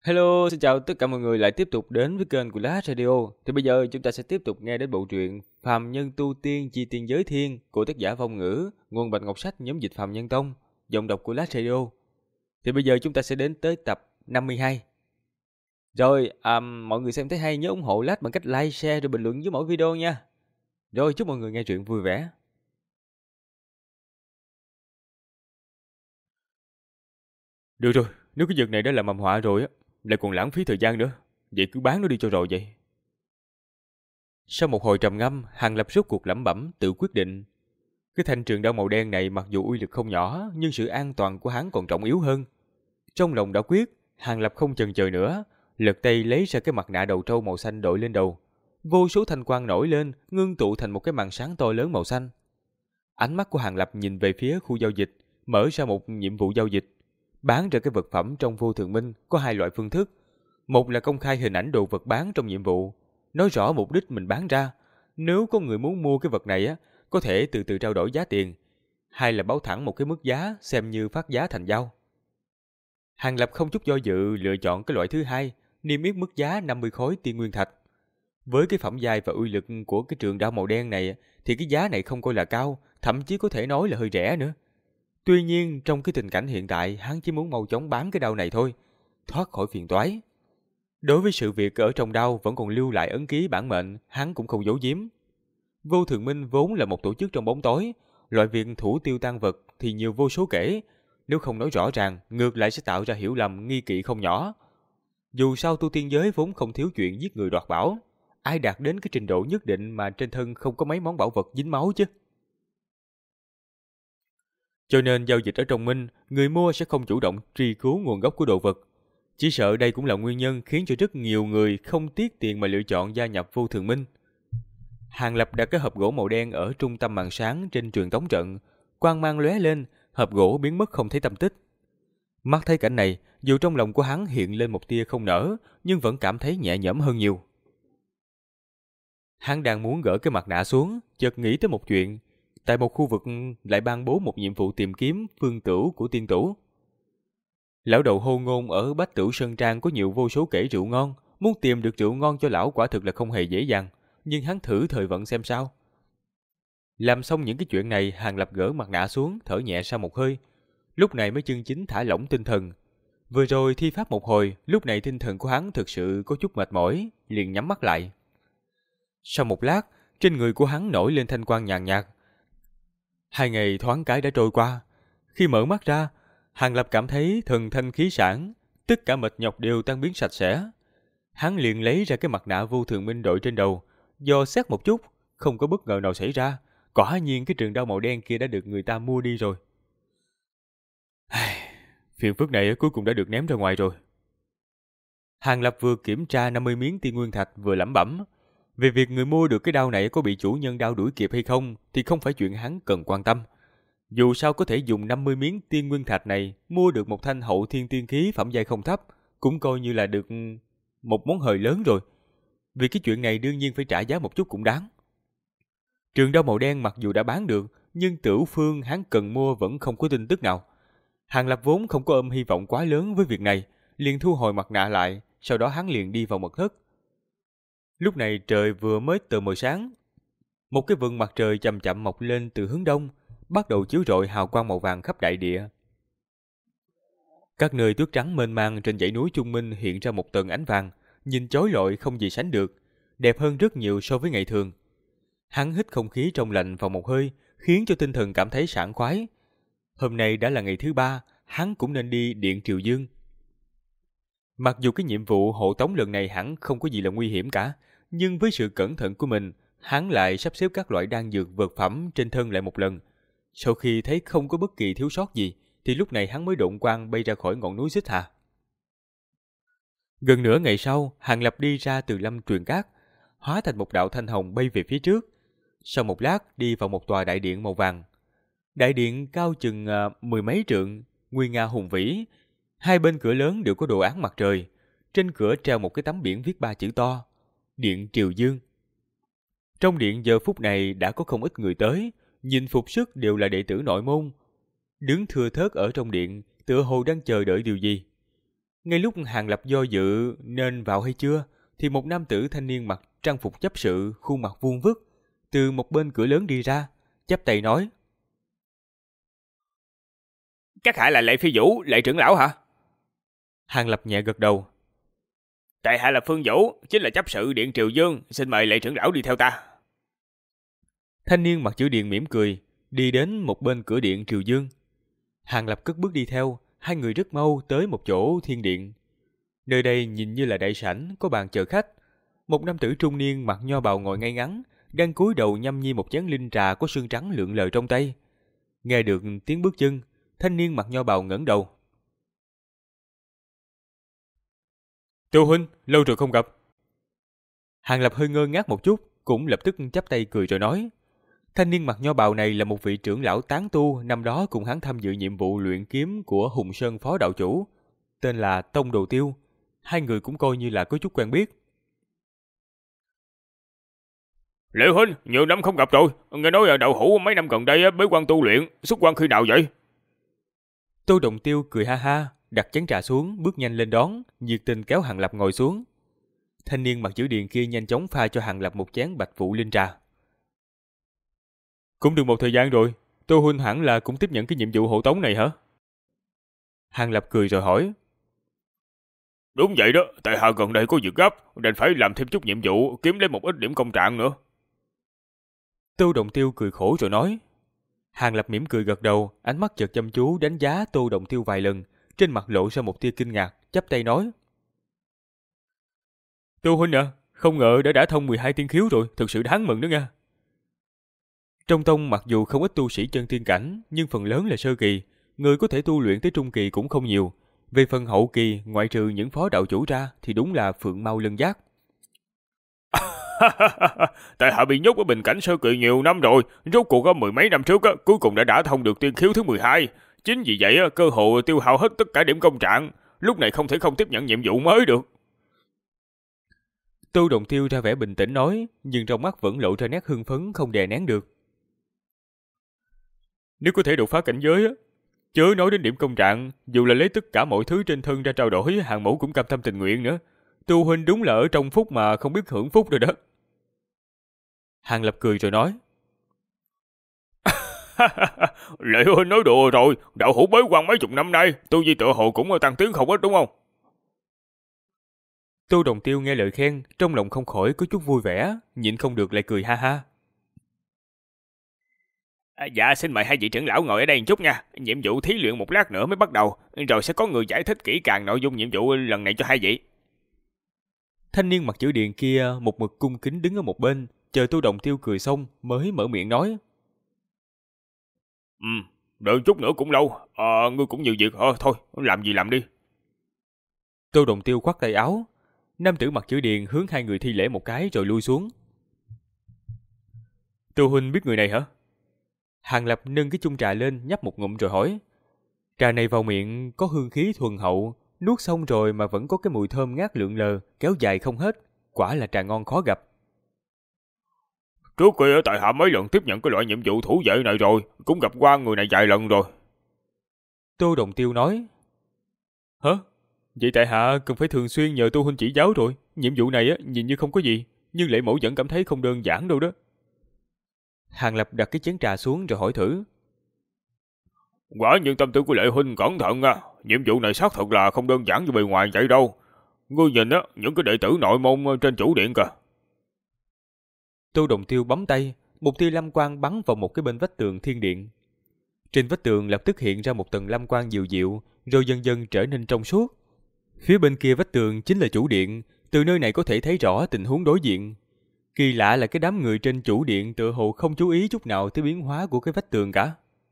Hello, xin chào tất cả mọi người lại tiếp tục đến với kênh của Lá Radio. Thì bây giờ chúng ta sẽ tiếp tục nghe đến bộ truyện Phàm Nhân Tu Tiên Chi Tiên Giới Thiên của tác giả Phong Ngữ, nguồn Bạch Ngọc Sách nhóm dịch Phàm Nhân Tông, giọng đọc của Lá Radio. Thì bây giờ chúng ta sẽ đến tới tập 52. Rồi, mọi người xem thấy hay nhớ ủng hộ Lát bằng cách like, share rồi bình luận dưới mỗi video nha. Rồi, chúc mọi người nghe truyện vui vẻ. Được rồi, nếu cái vật này đã là mầm họa rồi á, lại còn lãng phí thời gian nữa. Vậy cứ bán nó đi cho rồi vậy. Sau một hồi trầm ngâm, Hàng Lập rốt cuộc lẩm bẩm tự quyết định. Cái thanh trường đao màu đen này mặc dù uy lực không nhỏ, nhưng sự an toàn của hắn còn trọng yếu hơn. Trong lòng đã quyết, Hàng Lập không chần chờ nữa, lật tay lấy ra cái mặt nạ đầu trâu màu xanh đội lên đầu. Vô số thanh quang nổi lên, ngưng tụ thành một cái màn sáng to lớn màu xanh. Ánh mắt của Hàng Lập nhìn về phía khu giao dịch, mở ra một nhiệm vụ giao dịch. Bán ra cái vật phẩm trong Vô Thường Minh có hai loại phương thức. Một là công khai hình ảnh đồ vật bán trong nhiệm vụ, nói rõ mục đích mình bán ra. Nếu có người muốn mua cái vật này á, có thể từ từ trao đổi giá tiền. Hai là báo thẳng một cái mức giá xem như phát giá thành giao. Hàng Lập không chút do dự lựa chọn cái loại thứ hai, niêm yết mức giá 50 khối tiên nguyên thạch. Với cái phẩm giai và uy lực của cái trường đao màu đen này thì cái giá này không coi là cao, thậm chí có thể nói là hơi rẻ nữa. Tuy nhiên trong cái tình cảnh hiện tại, hắn chỉ muốn mau chóng bán cái đao này thôi, thoát khỏi phiền toái. Đối với sự việc ở trong đao vẫn còn lưu lại ấn ký bản mệnh, hắn cũng không giấu giếm. Vô Thường Minh vốn là một tổ chức trong bóng tối, loại việc thủ tiêu tang vật thì nhiều vô số kể, nếu không nói rõ ràng, ngược lại sẽ tạo ra hiểu lầm nghi kỵ không nhỏ. Dù sao tu tiên giới vốn không thiếu chuyện giết người đoạt bảo, ai đạt đến cái trình độ nhất định mà trên thân không có mấy món bảo vật dính máu chứ. Cho nên giao dịch ở trong Minh, người mua sẽ không chủ động truy cứu nguồn gốc của đồ vật. Chỉ sợ đây cũng là nguyên nhân khiến cho rất nhiều người không tiếc tiền mà lựa chọn gia nhập Vô Thường Minh. Hàng Lập đặt cái hộp gỗ màu đen ở trung tâm màn sáng trên truyền tống trận, quang mang lóe lên, hộp gỗ biến mất không thấy tăm tích. Mắt thấy cảnh này, dù trong lòng của hắn hiện lên một tia không nở, nhưng vẫn cảm thấy nhẹ nhõm hơn nhiều. Hắn đang muốn gỡ cái mặt nạ xuống, chợt nghĩ tới một chuyện. Tại một khu vực lại ban bố một nhiệm vụ tìm kiếm phương tửu của tiên tửu. Lão đầu hô ngôn ở Bách Tửu Sơn Trang có nhiều vô số kể rượu ngon, muốn tìm được rượu ngon cho lão quả thực là không hề dễ dàng, nhưng hắn thử thời vận xem sao. Làm xong những cái chuyện này, Hàng Lập gỡ mặt nạ xuống, thở nhẹ ra một hơi. Lúc này mới chân chính thả lỏng tinh thần. Vừa rồi thi pháp một hồi, lúc này tinh thần của hắn thực sự có chút mệt mỏi, liền nhắm mắt lại. Sau một lát, trên người của hắn nổi lên thanh quang nhàn nhạt. 2 ngày thoáng cái đã trôi qua. Khi mở mắt ra, Hàng Lập cảm thấy thần thanh khí sảng, tất cả mệt nhọc đều tan biến sạch sẽ. Hắn liền lấy ra cái mặt nạ Vô Thường Minh đội trên đầu, dò xét một chút, không có bất ngờ nào xảy ra. Quả nhiên cái trường đao màu đen kia đã được người ta mua đi rồi. Phiền phức này cuối cùng đã được ném ra ngoài rồi. Hàng Lập vừa kiểm tra 50 miếng tiên nguyên thạch vừa lẩm bẩm. Về việc người mua được cái đao này có bị chủ nhân đao đuổi kịp hay không thì không phải chuyện hắn cần quan tâm. Dù sao có thể dùng 50 miếng tiên nguyên thạch này mua được một thanh hậu thiên tiên khí phẩm giai không thấp, cũng coi như là được một món hời lớn rồi. Vì cái chuyện này đương nhiên phải trả giá một chút cũng đáng. Trường đao màu đen mặc dù đã bán được, nhưng Tửu Phương hắn cần mua vẫn không có tin tức nào. Hàng Lập vốn không có ôm hy vọng quá lớn với việc này, liền thu hồi mặt nạ lại, sau đó hắn liền đi vào mật thất. Lúc này trời vừa mới tờ mờ sáng, một cái vầng mặt trời chậm chậm mọc lên từ hướng đông, bắt đầu chiếu rọi hào quang màu vàng khắp đại địa. Các nơi tuyết trắng mênh mang trên dãy núi Trung Minh hiện ra một tầng ánh vàng, nhìn chói lọi không gì sánh được, đẹp hơn rất nhiều so với ngày thường. Hắn hít không khí trong lành vào một hơi, khiến cho tinh thần cảm thấy sảng khoái. Hôm nay đã là ngày thứ 3, hắn cũng nên đi Điện Triều Dương. Mặc dù cái nhiệm vụ hộ tống lần này hẳn không có gì là nguy hiểm cả, nhưng với sự cẩn thận của mình, hắn lại sắp xếp các loại đan dược vật phẩm trên thân lại một lần. Sau khi thấy không có bất kỳ thiếu sót gì, thì lúc này hắn mới độn quang bay ra khỏi ngọn núi Xích Hà. Gần nửa ngày sau, Hàng Lập đi ra từ lâm truyền cát, hóa thành một đạo thanh hồng bay về phía trước. Sau một lát đi vào một tòa đại điện màu vàng. Đại điện cao chừng mười mấy trượng, nguy nga hùng vĩ. Hai bên cửa lớn đều có đồ án mặt trời. Trên cửa treo một cái tấm biển viết 3 chữ to: Điện Triều Dương. Trong điện giờ phút này đã có không ít người tới, nhìn phục sức đều là đệ tử nội môn. Đứng thưa thớt ở trong điện, tựa hồ đang chờ đợi điều gì. Ngay lúc Hàng Lập do dự nên vào hay chưa, thì một nam tử thanh niên mặc trang phục chấp sự, khuôn mặt vuông vức, từ một bên cửa lớn đi ra, chắp tay nói: "Các hạ là Lệ Phi Vũ, Lệ trưởng lão hả?" Hàng Lập nhẹ gật đầu: "Tại hạ là Phương Vũ, chính là chấp sự Điện Triều Dương, xin mời Lệ trưởng lão đi theo ta." Thanh niên mặc chữ Điện mỉm cười, đi đến một bên cửa Điện Triều Dương. Hàng Lập cất bước đi theo, hai người rất mau tới một chỗ thiên điện. Nơi đây nhìn như là đại sảnh, có bàn chờ khách. Một nam tử trung niên mặc nho bào ngồi ngay ngắn, đang cúi đầu nhâm nhi một chén linh trà có sương trắng lượn lờ trong tay. Nghe được tiếng bước chân, thanh niên mặc nho bào ngẩng đầu: "Tô huynh, lâu rồi không gặp." Hàng Lập hơi ngơ ngác một chút, cũng lập tức chắp tay cười rồi nói: thanh niên mặc nho bào này là một vị trưởng lão tán tu năm đó cùng hắn tham dự nhiệm vụ luyện kiếm của Hùng Sơn phó đạo chủ, tên là Tông Đồ Tiêu. Hai người cũng coi như là có chút quen biết. "Lệ huynh, nhiều năm không gặp rồi, nghe nói là đạo hữu mấy năm gần đây bế quan tu luyện, xuất quan khi nào vậy?" Tô Đồng Tiêu cười ha ha, đặt chén trà xuống, bước nhanh lên đón, nhiệt tình kéo Hàng Lập ngồi xuống. Thanh niên mặc chữ Điền kia nhanh chóng pha cho Hàng Lập một chén bạch vụ linh trà. "Cũng được một thời gian rồi, Tô huynh hẳn là cũng tiếp nhận cái nhiệm vụ hộ tống này hả?" Hàng Lập cười rồi hỏi. "Đúng vậy đó, tại hạ gần đây có việc gấp, nên phải làm thêm chút nhiệm vụ, kiếm lấy một ít điểm công trạng nữa." Tô Đồng Tiêu cười khổ rồi nói. Hàng Lập mỉm cười gật đầu, ánh mắt chợt chăm chú đánh giá Tô Đồng Tiêu vài lần, trên mặt lộ ra một tia kinh ngạc, chắp tay nói: "Tô huynh à, không ngờ đã thông 12 tiên khiếu rồi, thực sự đáng mừng đó nha." Trong tông mặc dù không ít tu sĩ chân tiên cảnh, nhưng phần lớn là sơ kỳ, người có thể tu luyện tới trung kỳ cũng không nhiều. Về phần hậu kỳ, ngoại trừ những phó đạo chủ ra, thì đúng là phượng mau lân giác. "Tại hạ bị nhốt ở bình cảnh sơ kỳ nhiều năm rồi, rốt cuộc có mười mấy năm trước cuối cùng đã thông được tiên khiếu thứ 12. Chính vì vậy cơ hội tiêu hao hết tất cả điểm công trạng, lúc này không thể không tiếp nhận nhiệm vụ mới được." Tô Đồng Tiêu ra vẻ bình tĩnh nói, nhưng trong mắt vẫn lộ ra nét hưng phấn không đè nén được. "Nếu có thể đột phá cảnh giới, chớ nói đến điểm công trạng, dù là lấy tất cả mọi thứ trên thân ra trao đổi, Hàng mẫu cũng cam tâm tình nguyện nữa. Tu huynh đúng là ở trong phúc mà không biết hưởng phúc rồi đó." Hàng Lập cười rồi nói. "Lệ huynh nói đùa rồi, đạo hữu bế quan mấy chục năm nay, tu vi tựa hồ cũng tăng tiến không ít đúng không?" Tô Đồng Tiêu nghe lời khen, trong lòng không khỏi có chút vui vẻ, nhịn không được lại cười ha ha. "Dạ, xin mời hai vị trưởng lão ngồi ở đây một chút nha. Nhiệm vụ thí luyện một lát nữa mới bắt đầu, rồi sẽ có người giải thích kỹ càng nội dung nhiệm vụ lần này cho hai vị." Thanh niên mặc chữ Điền kia một mực cung kính đứng ở một bên, chờ Tô Đồng Tiêu cười xong mới mở miệng nói. Đợi chút nữa cũng lâu, ngươi cũng nhiều việc, thôi, làm gì làm đi." Tô Đồng Tiêu khoát tay áo. Nam tử mặc chữ Điền hướng hai người thi lễ một cái rồi lui xuống. "Tô huynh biết người này hả?" Hàng Lập nâng cái chung trà lên nhấp một ngụm rồi hỏi. Trà này vào miệng có hương khí thuần hậu, nuốt xong rồi mà vẫn có cái mùi thơm ngát lượn lờ, kéo dài không hết, quả là trà ngon khó gặp. "Trước kia tại hạ mấy lần tiếp nhận cái loại nhiệm vụ thủ vệ này rồi, cũng gặp qua người này vài lần rồi." Tô Đồng Tiêu nói. "Hả? Vậy tại hạ cần phải thường xuyên nhờ Tô huynh chỉ giáo rồi. Nhiệm vụ này nhìn như không có gì, nhưng Lệ mẫu vẫn cảm thấy không đơn giản đâu đó." Hàng Lập đặt cái chén trà xuống rồi hỏi thử. "Quả nhiên tâm tư của Lệ huynh cẩn thận nha, nhiệm vụ này xác thực là không đơn giản như bề ngoài vậy đâu. Ngươi nhìn những cái đệ tử nội môn trên chủ điện kìa." Tô Đồng Tiêu bấm tay, một tia lam quang bắn vào một cái bên vách tường thiên điện. Trên vách tường lập tức hiện ra một tầng lam quang dịu dịu, rồi dần dần trở nên trong suốt. Phía bên kia vách tường chính là chủ điện, từ nơi này có thể thấy rõ tình huống đối diện. Kỳ lạ là cái đám người trên chủ điện tựa hồ không chú ý chút nào tới biến hóa của cái vách tường cả.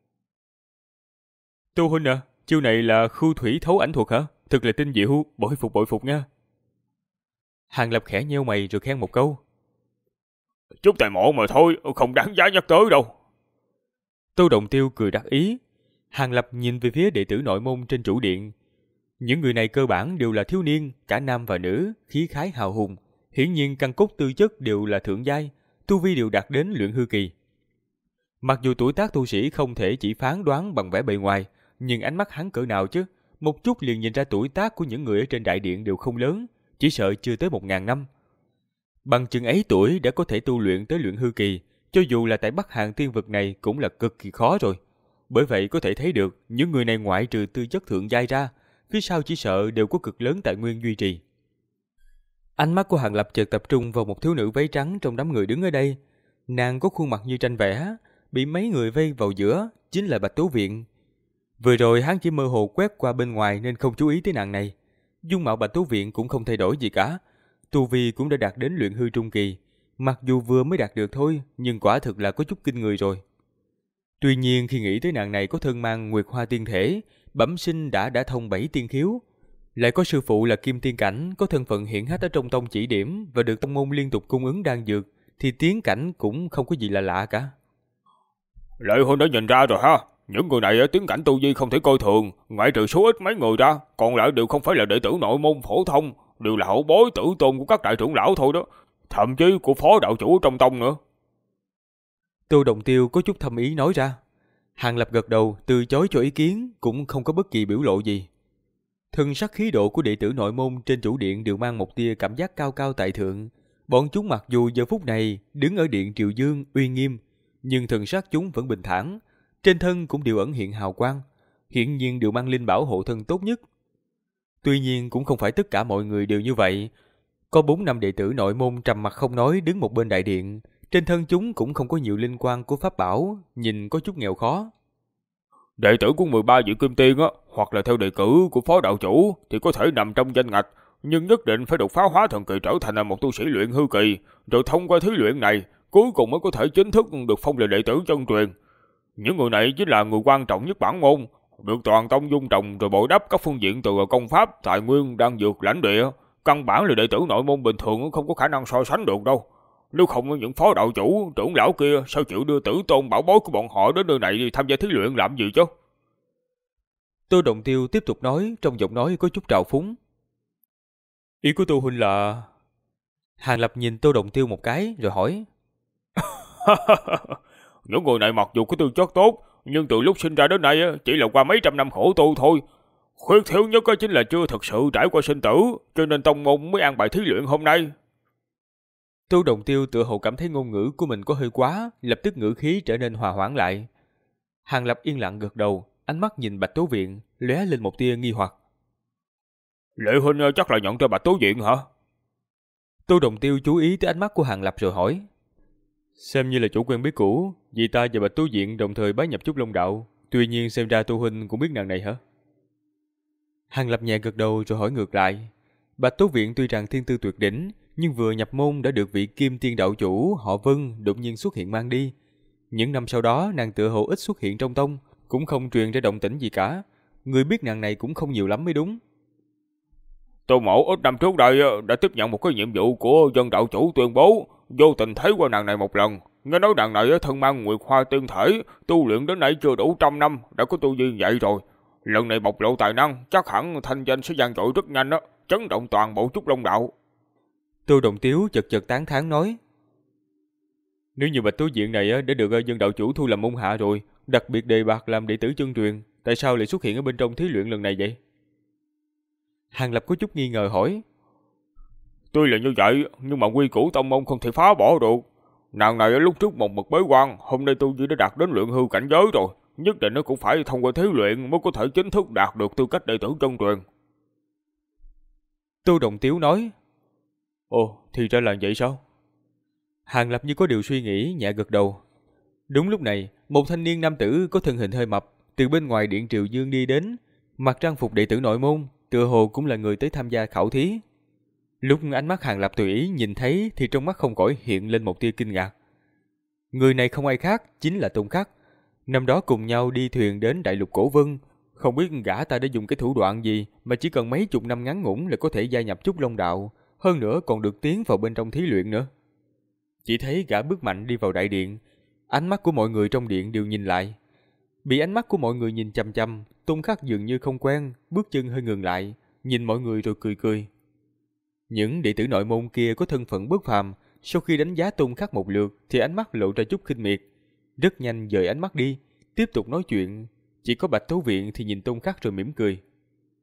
"Tô huynh à, chiêu này là khu thủy thấu ảnh thuật hả? Thật là tinh diệu, bội phục nha." Hàng Lập khẽ nheo mày rồi khen một câu. "Chút tài mọn mà thôi, không đáng giá nhắc tới đâu." Tô Đồng Tiêu cười đắc ý. Hàng Lập nhìn về phía đệ tử nội môn trên chủ điện. Những người này cơ bản đều là thiếu niên, cả nam và nữ, khí khái hào hùng. Hiển nhiên căn cốt tư chất đều là thượng giai, tu vi đều đạt đến luyện hư kỳ. Mặc dù tuổi tác tu sĩ không thể chỉ phán đoán bằng vẻ bề ngoài, nhưng ánh mắt hắn cỡ nào chứ, một chút liền nhìn ra tuổi tác của những người ở trên đại điện đều không lớn, chỉ sợ chưa tới 1000 năm. Bằng chừng ấy tuổi đã có thể tu luyện tới luyện hư kỳ, cho dù là tại Bắc Hàn tiên vực này cũng là cực kỳ khó rồi. Bởi vậy có thể thấy được những người này ngoại trừ tư chất thượng giai ra, phía sau chỉ sợ đều có cực lớn tài nguyên duy trì. Ánh mắt của Hàng Lập chợt tập trung vào một thiếu nữ váy trắng trong đám người đứng ở đây. Nàng có khuôn mặt như tranh vẽ, bị mấy người vây vào giữa, chính là Bạch Tố Viện. Vừa rồi hắn chỉ mơ hồ quét qua bên ngoài nên không chú ý tới nàng này. Dung mạo Bạch Tố Viện cũng không thay đổi gì cả. Tu vi cũng đã đạt đến luyện hư trung kỳ. Mặc dù vừa mới đạt được thôi, nhưng quả thực là có chút kinh người rồi. Tuy nhiên khi nghĩ tới nàng này có thân mang nguyệt hoa tiên thể, bẩm sinh đã thông 7 tiên khiếu, lại có sư phụ là Kim Tiên Cảnh, có thân phận hiển hách ở trong tông chỉ điểm và được tông môn liên tục cung ứng đan dược, thì tiến cảnh cũng không có gì là lạ cả. Lệ huynh đã nhìn ra rồi ha, những người này tiến cảnh tu vi không thể coi thường, ngoại trừ số ít mấy người ra, còn lại đều không phải là đệ tử nội môn phổ thông, đều là hậu bối tử tôn của các đại trưởng lão thôi đó, thậm chí của phó đạo chủ trong tông nữa. Tô Đồng Tiêu có chút thâm ý nói ra. Hàng Lập gật đầu, từ chối cho ý kiến, cũng không có bất kỳ biểu lộ gì. Thân sắc khí độ của đệ tử nội môn trên chủ điện đều mang một tia cảm giác cao cao tại thượng. Bọn chúng mặc dù giờ phút này đứng ở điện Triều Dương uy nghiêm, nhưng thần sắc chúng vẫn bình thản, trên thân cũng đều ẩn hiện hào quang, hiển nhiên đều mang linh bảo hộ thân tốt nhất. Tuy nhiên cũng không phải tất cả mọi người đều như vậy. Có 4-5 đệ tử nội môn trầm mặc không nói đứng một bên đại điện, trên thân chúng cũng không có nhiều linh quang của pháp bảo, nhìn có chút nghèo khó. Đệ tử của 13 vị kim tiên á, hoặc là theo đề cử của phó đạo chủ thì có thể nằm trong danh ngạch, nhưng nhất định phải đột phá hóa thần kỳ trở thành là một tu sĩ luyện hư kỳ, rồi thông qua thí luyện này, cuối cùng mới có thể chính thức được phong là đệ tử chân truyền. Những người này chính là người quan trọng nhất bản môn, được toàn tông dung trồng rồi bồi đắp các phương diện từ công pháp, tài nguyên, đan dược, lãnh địa, căn bản là đệ tử nội môn bình thường không có khả năng so sánh được đâu. Nếu không những phó đạo chủ, trưởng lão kia sao chịu đưa tử tôn bảo bối của bọn họ đến nơi này tham gia thí luyện làm gì chứ? Tô Đồng Tiêu tiếp tục nói, trong giọng nói có chút trào phúng. Ý của Tô huynh là... Hàng Lập nhìn Tô Đồng Tiêu một cái rồi hỏi. Những người này mặc dù có tư chất tốt, nhưng từ lúc sinh ra đến nay chỉ là qua mấy trăm năm khổ tu thôi. Khuyết thiếu nhất chính là chưa thực sự trải qua sinh tử, cho nên tông môn mới an bài thí luyện hôm nay. Tô Đồng Tiêu tựa hồ cảm thấy ngôn ngữ của mình có hơi quá, lập tức ngữ khí trở nên hòa hoãn lại. Hàng Lập yên lặng gật đầu, ánh mắt nhìn Bạch Tố Viện, lóe lên một tia nghi hoặc. Lệ huynh chắc là nhận ra Bạch Tố Viện hả? Tô Đồng Tiêu chú ý tới ánh mắt của Hàng Lập rồi hỏi. Xem như là chủ quen biết cũ, vì ta và Bạch Tố Viện đồng thời bái nhập Trúc Long Đạo, tuy nhiên xem ra Tô huynh cũng biết nàng này hả? Hàng Lập nhẹ gật đầu rồi hỏi ngược lại. Bạch Tố Viện tuy rằng thiên tư tuyệt đỉnh, nhưng vừa nhập môn đã được vị Kim Tiên đạo chủ họ Vân đột nhiên xuất hiện mang đi. Những năm sau đó nàng tựa hồ ít xuất hiện trong tông, cũng không truyền ra động tĩnh gì cả. Người biết nàng này cũng không nhiều lắm mới đúng. Tô mẫu ít năm trước đây đã tiếp nhận một cái nhiệm vụ của dân đạo chủ tuyên bố, vô tình thấy qua nàng này một lần. Nghe nói nàng này thân mang nguyệt hoa tiên thể, tu luyện đến nay chưa đủ 100 năm, đã có tu vi vậy rồi. Lần này bộc lộ tài năng, chắc hẳn thanh danh sẽ vang dội rất nhanh đó, chấn động toàn bộ Trúc Long Đạo. Tô Đồng Tiếu chật chật tán thán nói. Nếu như Bạch Tố Viện này đã được dân đạo chủ thu làm môn hạ rồi, đặc biệt đề bạt làm đệ tử chân truyền, tại sao lại xuất hiện ở bên trong thí luyện lần này vậy? Hàng Lập có chút nghi ngờ hỏi. Tuy là như vậy, nhưng mà quy củ tông môn không thể phá bỏ được. Nàng này lúc trước một mực bế quan, hôm nay tu vi đã đạt đến luyện hư cảnh giới rồi, nhất định nó cũng phải thông qua thí luyện mới có thể chính thức đạt được tư cách đệ tử chân truyền. Tô Đồng Tiếu nói. Ồ, thì ra là vậy sao? Hàng Lập như có điều suy nghĩ, nhẹ gật đầu. Đúng lúc này, một thanh niên nam tử có thân hình hơi mập từ bên ngoài điện Triều Dương đi đến, mặc trang phục đệ tử nội môn, tựa hồ cũng là người tới tham gia khảo thí. Lúc ánh mắt Hàng Lập tùy ý nhìn thấy thì trong mắt không khỏi hiện lên một tia kinh ngạc. Người này không ai khác, chính là Tôn Khắc. Năm đó cùng nhau đi thuyền đến Đại Lục Cổ Vân, không biết gã ta đã dùng cái thủ đoạn gì mà chỉ cần mấy chục năm ngắn ngủn là có thể gia nhập Trúc Long Đạo, hơn nữa còn được tiến vào bên trong thí luyện nữa. Chỉ thấy gã bước mạnh đi vào đại điện, ánh mắt của mọi người trong điện đều nhìn lại. Bị ánh mắt của mọi người nhìn chăm chăm, Tôn Khắc dường như không quen, bước chân hơi ngừng lại, nhìn mọi người rồi cười cười. Những đệ tử nội môn kia có thân phận bất phàm, sau khi đánh giá Tôn Khắc một lượt thì ánh mắt lộ ra chút khinh miệt, rất nhanh dời ánh mắt đi, tiếp tục nói chuyện. Chỉ có Bạch Tố Viện thì nhìn Tôn Khắc rồi mỉm cười.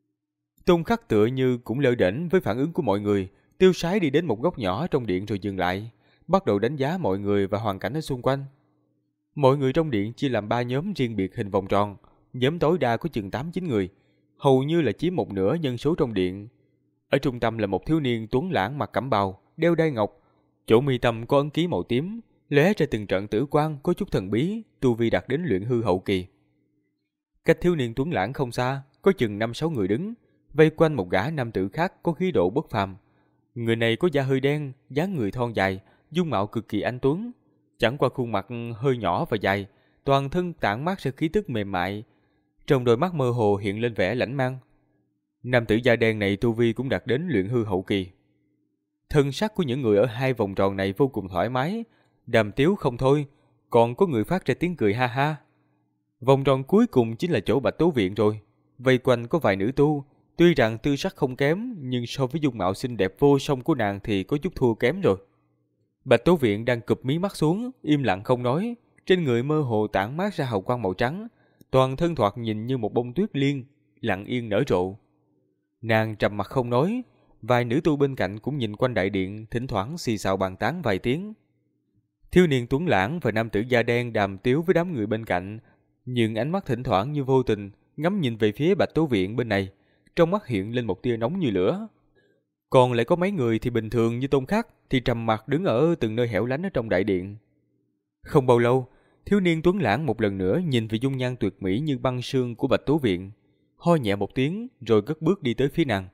Tôn Khắc tựa như cũng lơ đễnh với phản ứng của mọi người, tiêu sái đi đến một góc nhỏ trong điện rồi dừng lại, bắt đầu đánh giá mọi người và hoàn cảnh ở xung quanh. Mọi người trong điện chia làm 3 nhóm riêng biệt hình vòng tròn, nhóm tối đa có chừng 8-9 người, hầu như là chiếm một nửa dân số trong điện. Ở trung tâm là một thiếu niên tuấn lãng mặc cẩm bào, đeo đai ngọc, chỗ mi tâm có ấn ký màu tím, lóe ra từng trận tử quang có chút thần bí, tu vi đạt đến luyện hư hậu kỳ. Cách thiếu niên tuấn lãng không xa, có chừng 5-6 người đứng, vây quanh một gã nam tử khác có khí độ bất phàm. Người này có da hơi đen, dáng người thon dài, dung mạo cực kỳ anh tuấn, chẳng qua khuôn mặt hơi nhỏ và dài, toàn thân tản mát ra khí tức mềm mại, trong đôi mắt mơ hồ hiện lên vẻ lãnh mang. Nam tử da đen này tu vi cũng đạt đến luyện hư hậu kỳ. Thân sắc của những người ở hai vòng tròn này vô cùng thoải mái, đàm tiếu không thôi, còn có người phát ra tiếng cười ha ha. Vòng tròn cuối cùng chính là chỗ Bạch Tố Viện rồi, vây quanh có vài nữ tu, tuy rằng tư sắc không kém, nhưng so với dung mạo xinh đẹp vô song của nàng thì có chút thua kém rồi. Bạch Tố Viện đang cụp mí mắt xuống, im lặng không nói, trên người mơ hồ tản mát ra hào quang màu trắng, toàn thân thoạt nhìn như một bông tuyết liên, lặng yên nở rộ. Nàng trầm mặc không nói, vài nữ tu bên cạnh cũng nhìn quanh đại điện, thỉnh thoảng xì xào bàn tán vài tiếng. Thiếu niên tuấn lãng và nam tử da đen đàm tiếu với đám người bên cạnh, nhưng ánh mắt thỉnh thoảng như vô tình ngắm nhìn về phía Bạch Tố Viện bên này, trong mắt hiện lên một tia nóng như lửa. Còn lại có mấy người thì bình thường như Tôn Khắc thì trầm mặc đứng ở từng nơi hẻo lánh ở trong đại điện. Không bao lâu, thiếu niên tuấn lãng một lần nữa nhìn về dung nhan tuyệt mỹ như băng sương của Bạch Tố Viện, ho nhẹ một tiếng rồi cất bước đi tới phía nàng.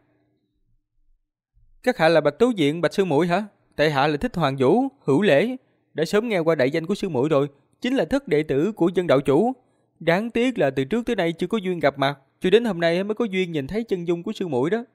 Các hạ là Bạch Tố Viện, Bạch sư muội hả? Tại hạ là Thích Hoàng Vũ, Hữu Lễ, đã sớm nghe qua đại danh của sư muội rồi, chính là thất đệ tử của Dân đạo chủ. Đáng tiếc là từ trước tới nay chưa có duyên gặp mặt, cho đến hôm nay mới có duyên nhìn thấy chân dung của sư muội đó.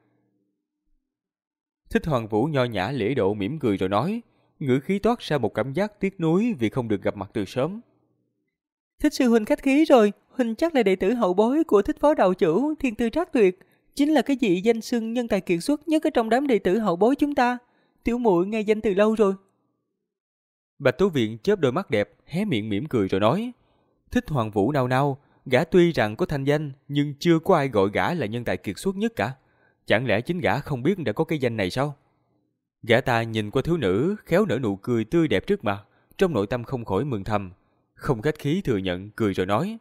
Thích Hoàng Vũ nho nhã lễ độ mỉm cười rồi nói, ngữ khí toát ra một cảm giác tiếc nuối vì không được gặp mặt từ sớm. Thích sư huynh khách khí rồi, huynh chắc là đệ tử hậu bối của Thích phó đạo chủ, thiên tư trác tuyệt, chính là cái vị danh xưng nhân tài kiệt xuất nhất ở trong đám đệ tử hậu bối chúng ta. Tiểu muội nghe danh từ lâu rồi. Bạch Tố Viện chớp đôi mắt đẹp, hé miệng mỉm cười rồi nói. Thích Hoàng Vũ nao nao, gã tuy rằng có thanh danh nhưng chưa có ai gọi gã là nhân tài kiệt xuất nhất cả. Chẳng lẽ chính gã không biết đã có cái danh này sao? Gã ta nhìn qua thiếu nữ, khéo nở nụ cười tươi đẹp trước mặt, trong nội tâm không khỏi mừng thầm, không khách khí thừa nhận, cười rồi nói.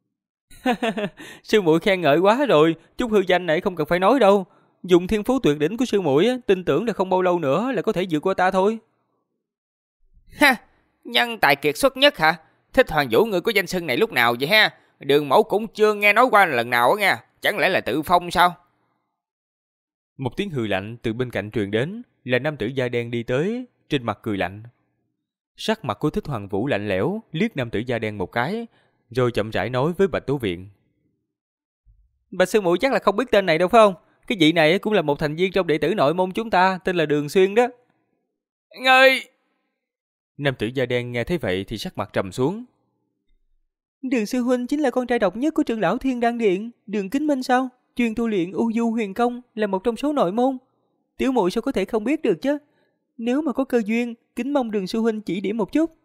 Sư muội khen ngợi quá rồi, chút hư danh này không cần phải nói đâu. Dùng thiên phú tuyệt đỉnh của sư muội, tin tưởng là không bao lâu nữa là có thể vượt qua ta thôi. Ha, nhân tài kiệt xuất nhất hả? Thích Hoàng Vũ người có danh xưng này lúc nào vậy ha? Đường mẫu cũng chưa nghe nói qua lần nào á nha, chẳng lẽ là tự phong sao? Một tiếng hừ lạnh từ bên cạnh truyền đến, là nam tử da đen đi tới, trên mặt cười lạnh. Sắc mặt của Thích Hoàng Vũ lạnh lẽo, liếc nam tử da đen một cái, rồi chậm rãi nói với Bạch Tố Viện. Bạch sư muội chắc là không biết tên này đâu phải không? Cái vị này cũng là một thành viên trong đệ tử nội môn chúng ta, tên là Đường Xuyên đó. Ngươi! Nam tử da đen nghe thấy vậy thì sắc mặt trầm xuống. Đường sư huynh chính là con trai độc nhất của trưởng lão Thiên Đan Điện, Đường Kính Minh sao? Chuyên tu luyện U Du Huyền Công, là một trong số nội môn. Tiểu muội sao có thể không biết được chứ? Nếu mà có cơ duyên, kính mong Đường sư huynh chỉ điểm một chút.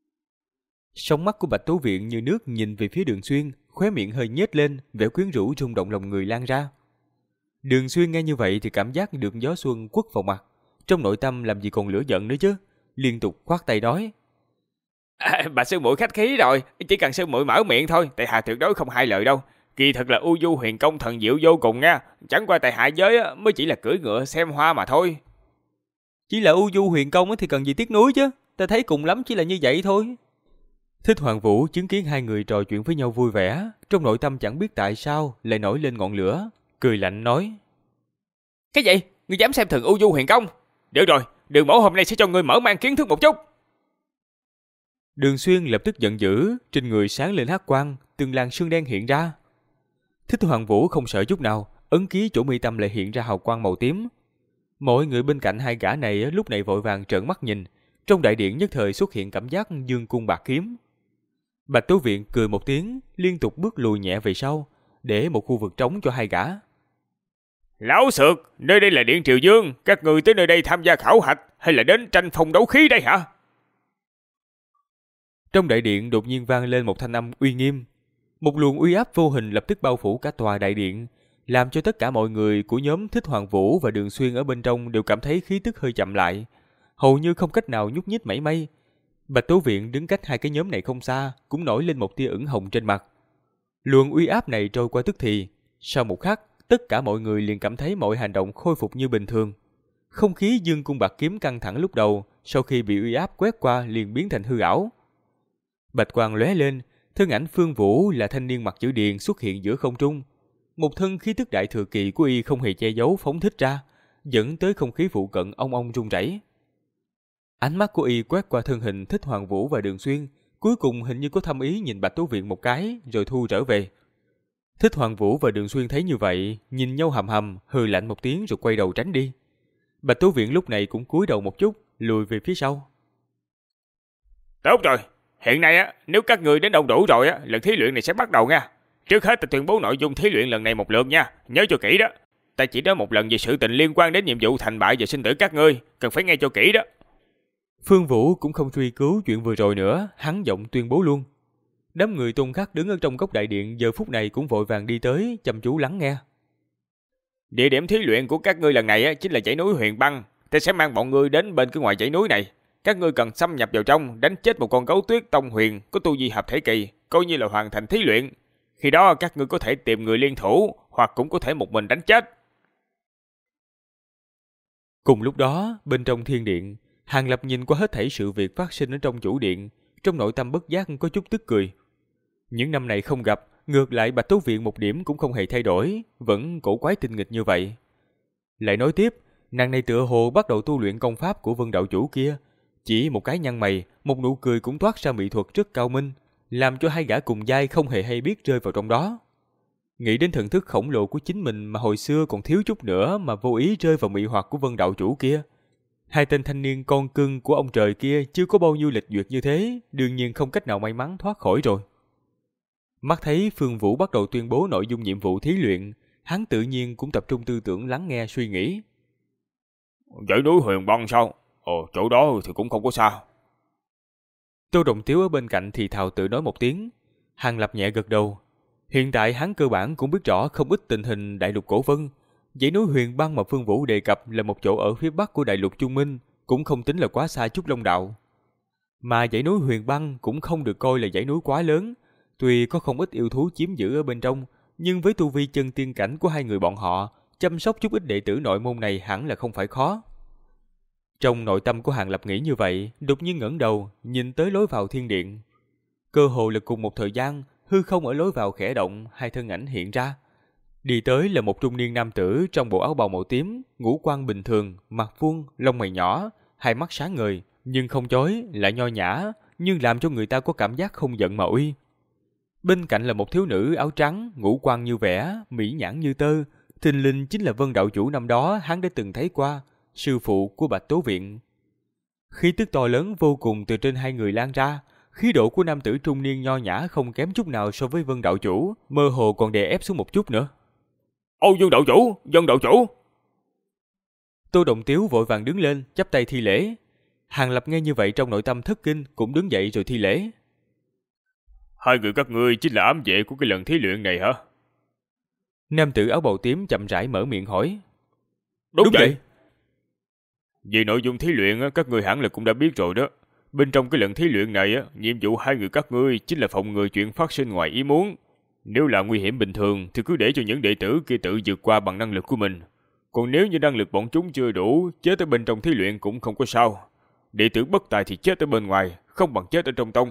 Sóng mắt của Bạch Tố Viện như nước nhìn về phía Đường Xuyên, khóe miệng hơi nhếch lên, vẻ quyến rũ rung động lòng người lan ra. Đường Xuyên nghe như vậy thì cảm giác được gió xuân quất vào mặt, trong nội tâm làm gì còn lửa giận nữa chứ, liên tục khoát tay nói. Bà sư muội khách khí rồi, chỉ cần sư muội mở miệng thôi, tại hạ tuyệt đối không hai lời đâu. Kỳ thật là U Du Huyền Công thần diệu vô cùng nha, chẳng qua tại hạ giới mới chỉ là cưỡi ngựa xem hoa mà thôi. Chỉ là U Du Huyền Công thì cần gì tiếc nuối chứ, ta thấy cùng lắm chỉ là như vậy thôi. Thích Hoàng Vũ chứng kiến hai người trò chuyện với nhau vui vẻ, trong nội tâm chẳng biết tại sao lại nổi lên ngọn lửa, cười lạnh nói. Cái gì? Ngươi dám xem thường U Du Huyền Công? Được rồi, Đường mẫu hôm nay sẽ cho ngươi mở mang kiến thức một chút. Đường Xuyên lập tức giận dữ, trên người sáng lên hắc quang, từng làn sương đen hiện ra. Thích Hoàng Vũ không sợ chút nào, ấn ký chỗ mi tâm lại hiện ra hào quang màu tím. Mọi người bên cạnh hai gã này lúc này vội vàng trợn mắt nhìn, trong đại điện nhất thời xuất hiện cảm giác dương cung bạc kiếm. Bạch Tố Viện cười một tiếng, liên tục bước lùi nhẹ về sau, để một khu vực trống cho hai gã. Lão Sược, nơi đây là Điện Triều Dương, các người tới nơi đây tham gia khảo hạch hay là đến tranh phong đấu khí đây hả? Trong đại điện đột nhiên vang lên một thanh âm uy nghiêm. Một luồng uy áp vô hình lập tức bao phủ cả tòa đại điện, làm cho tất cả mọi người của nhóm Thích Hoàng Vũ và Đường Xuyên ở bên trong đều cảm thấy khí tức hơi chậm lại, hầu như không cách nào nhúc nhích mảy may. Bạch Tố Viện đứng cách hai cái nhóm này không xa, cũng nổi lên một tia ửng hồng trên mặt. Luồng uy áp này trôi qua tức thì, sau một khắc, tất cả mọi người liền cảm thấy mọi hành động khôi phục như bình thường. Không khí dương cung bạc kiếm căng thẳng lúc đầu, sau khi bị uy áp quét qua liền biến thành hư ảo. Bạch quang lóe lên, thân ảnh Phương Vũ là thanh niên mặc chữ điền xuất hiện giữa không trung. Một thân khí tức đại thừa kỳ của y không hề che giấu phóng thích ra, dẫn tới không khí phụ cận ong ong rung rẩy. Ánh mắt của y quét qua thân hình Thích Hoàng Vũ và Đường Xuyên, cuối cùng hình như có thâm ý nhìn Bạch Tố Viện một cái, rồi thu trở về. Thích Hoàng Vũ và Đường Xuyên thấy như vậy, nhìn nhau hầm hầm, hừ lạnh một tiếng rồi quay đầu tránh đi. Bạch Tố Viện lúc này cũng cúi đầu một chút, lùi về phía sau. Tốt rồi, hiện nay nếu các ngươi đến đông đủ rồi lần thí luyện này sẽ bắt đầu nha. Trước hết ta tuyên bố nội dung thí luyện lần này một lượt nha, nhớ cho kỹ đó. Ta chỉ nói một lần về sự tình liên quan đến nhiệm vụ thành bại và sinh tử các ngươi, cần phải nghe cho kỹ đó. Phương Vũ cũng không truy cứu chuyện vừa rồi nữa, hắn giọng tuyên bố luôn. Đám người Tôn Khắc đứng ở trong góc đại điện giờ phút này cũng vội vàng đi tới, chăm chú lắng nghe. Địa điểm thí luyện của các ngươi lần này chính là dãy núi Huyền Băng. Ta sẽ mang bọn ngươi đến bên cái ngoài dãy núi này. Các ngươi cần xâm nhập vào trong, đánh chết một con gấu tuyết tông huyền có tu vi hợp thể kỳ, coi như là hoàn thành thí luyện. Khi đó các ngươi có thể tìm người liên thủ, hoặc cũng có thể một mình đánh chết. Cùng lúc đó, bên trong thiên điện, Hàng Lập nhìn qua hết thảy sự việc phát sinh ở trong chủ điện, trong nội tâm bất giác có chút tức cười. Những năm này không gặp, ngược lại Bạch Tố Viện một điểm cũng không hề thay đổi, vẫn cổ quái tinh nghịch như vậy. Lại nói tiếp, nàng này tựa hồ bắt đầu tu luyện công pháp của Vân đạo chủ kia, chỉ một cái nhăn mày, một nụ cười cũng toát ra mỹ thuật rất cao minh, làm cho hai gã cùng giai không hề hay biết rơi vào trong đó. Nghĩ đến thần thức khổng lồ của chính mình mà hồi xưa còn thiếu chút nữa mà vô ý rơi vào mị hoặc của Vân đạo chủ kia. Hai tên thanh niên con cưng của ông trời kia chưa có bao nhiêu lịch duyệt như thế, đương nhiên không cách nào may mắn thoát khỏi rồi. Mắt thấy Phương Vũ bắt đầu tuyên bố nội dung nhiệm vụ thí luyện, hắn tự nhiên cũng tập trung tư tưởng lắng nghe suy nghĩ. Dãy núi Huyền Băng sao? Chỗ đó thì cũng không có xa. Tô Đồng Tiếu ở bên cạnh thì thào tự nói một tiếng. Hàng Lập nhẹ gật đầu. Hiện tại hắn cơ bản cũng biết rõ không ít tình hình đại lục cổ vân. Dãy núi Huyền Băng mà Phương Vũ đề cập là một chỗ ở phía bắc của đại lục Trung Minh, cũng không tính là quá xa Trúc Long Đạo. Mà dãy núi Huyền Băng cũng không được coi là dãy núi quá lớn, tuy có không ít yêu thú chiếm giữ ở bên trong, nhưng với tu vi chân tiên cảnh của hai người bọn họ, chăm sóc chút ít đệ tử nội môn này hẳn là không phải khó. Trong nội tâm của Hàng Lập nghĩ như vậy, đột nhiên ngẩng đầu, nhìn tới lối vào thiên điện. Cơ hồ là cùng một thời gian, hư không ở lối vào khẽ động, hai thân ảnh hiện ra. Đi tới là một trung niên nam tử trong bộ áo bào màu tím, ngũ quan bình thường, mặt vuông, lông mày nhỏ, hai mắt sáng ngời, nhưng không chói, lại nho nhã, nhưng làm cho người ta có cảm giác không giận mà uy. Bên cạnh là một thiếu nữ áo trắng, ngũ quan như vẽ, mỹ nhãn như tơ, thình lình chính là Vân đạo chủ năm đó hắn đã từng thấy qua, sư phụ của Bạch Tố Viện. Khí tức to lớn vô cùng từ trên hai người lan ra, khí độ của nam tử trung niên nho nhã không kém chút nào so với Vân đạo chủ, mơ hồ còn đè ép xuống một chút nữa. Vân đạo chủ, Vân đạo chủ. Tô Đồng Tiếu vội vàng đứng lên, chắp tay thi lễ. Hàng Lập nghe như vậy trong nội tâm thất kinh, cũng đứng dậy rồi thi lễ. Hai người các ngươi chính là ám vệ của cái lần thí luyện này hả? Nam tử áo bào tím chậm rãi mở miệng hỏi. Đúng vậy. Về nội dung thí luyện các ngươi hẳn là cũng đã biết rồi đó. Bên trong cái lần thí luyện này nhiệm vụ hai người các ngươi chính là phòng ngừa chuyện phát sinh ngoài ý muốn. Nếu là nguy hiểm bình thường thì cứ để cho những đệ tử kia tự vượt qua bằng năng lực của mình. Còn nếu như năng lực bọn chúng chưa đủ, chết ở bên trong thí luyện cũng không có sao. Đệ tử bất tài thì chết ở bên ngoài, không bằng chết ở trong tông.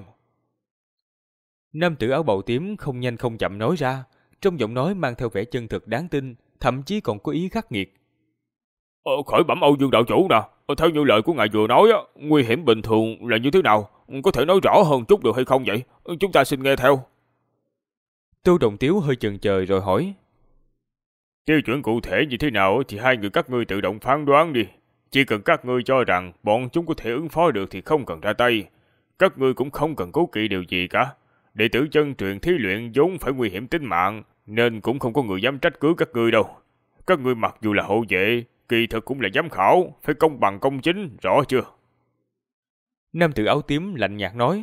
Nam tử áo bào tím không nhanh không chậm nói ra, trong giọng nói mang theo vẻ chân thực đáng tin, thậm chí còn có ý khắc nghiệt. Khởi bẩm Âu Dương đạo chủ nè, theo như lời của ngài vừa nói nguy hiểm bình thường là như thế nào? Có thể nói rõ hơn chút được hay không vậy? Chúng ta xin nghe theo. Tô Đồng Tiếu hơi chần chờ rồi hỏi. Tiêu chuẩn cụ thể như thế nào thì hai người các ngươi tự động phán đoán đi. Chỉ cần các ngươi cho rằng bọn chúng có thể ứng phó được thì không cần ra tay. Các ngươi cũng không cần cố kỵ điều gì cả. Đệ tử chân truyền thí luyện vốn phải nguy hiểm tính mạng, nên cũng không có người dám trách cứ các ngươi đâu. Các ngươi mặc dù là hộ vệ, kỳ thực cũng là giám khảo, phải công bằng công chính, rõ chưa? Nam tử áo tím lạnh nhạt nói.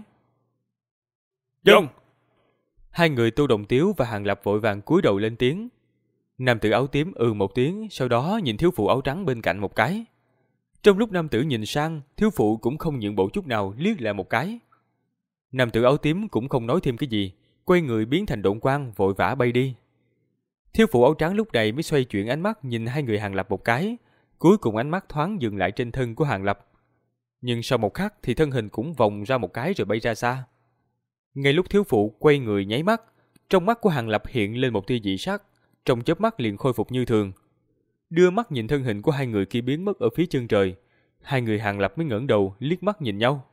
Vâng. Hai người Tô Đồng Tiếu và Hàng Lập vội vàng cúi đầu lên tiếng. Nam tử áo tím một tiếng, sau đó nhìn thiếu phụ áo trắng bên cạnh một cái. Trong lúc nam tử nhìn sang, thiếu phụ cũng không nhượng bộ chút nào, liếc lại một cái. Nam tử áo tím cũng không nói thêm cái gì, quay người biến thành độn quang vội vã bay đi. Thiếu phụ áo trắng lúc này mới xoay chuyển ánh mắt nhìn hai người Hàng Lập một cái, cuối cùng ánh mắt thoáng dừng lại trên thân của Hàng Lập. Nhưng sau một khắc thì thân hình cũng vòng ra một cái rồi bay ra xa. Ngay lúc thiếu phụ quay người nháy mắt, trong mắt của Hàng Lập hiện lên một tia dị sắc, trong chớp mắt liền khôi phục như thường. Đưa mắt nhìn thân hình của hai người kia biến mất ở phía chân trời, hai người Hàng Lập mới ngẩng đầu liếc mắt nhìn nhau.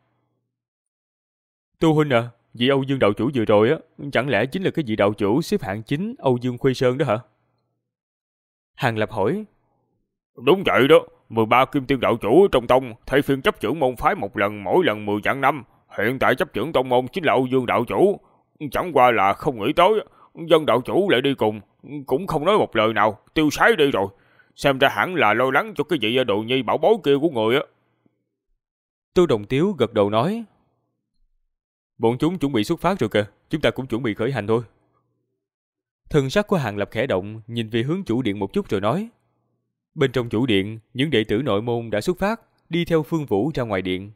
Tu huynh à, vị Âu Dương đạo chủ vừa rồi á, chẳng lẽ chính là cái vị đạo chủ xếp hạng 9 Âu Dương Khuê Sơn đó hả? Hàng Lập hỏi. Đúng vậy đó, 13 kim tiên đạo chủ trong tông thay phiên chấp trưởng môn phái một lần, mỗi lần 10 vạn năm. Hiện tại chấp trưởng tông môn chính là Âu Dương đạo chủ. Chẳng qua là không nghĩ tới dân đạo chủ lại đi cùng, cũng không nói một lời nào, tiêu sái đi rồi. Xem ra hẳn là lo lắng cho cái vị đồ nhi bảo bối kia của người á. Tô Đồng Tiếu gật đầu nói. Bọn chúng chuẩn bị xuất phát rồi kìa, chúng ta cũng chuẩn bị khởi hành thôi. Thần sắc của Hàng Lập khẽ động, nhìn về hướng chủ điện một chút rồi nói. Bên trong chủ điện, những đệ tử nội môn đã xuất phát, đi theo Phương Vũ ra ngoài điện.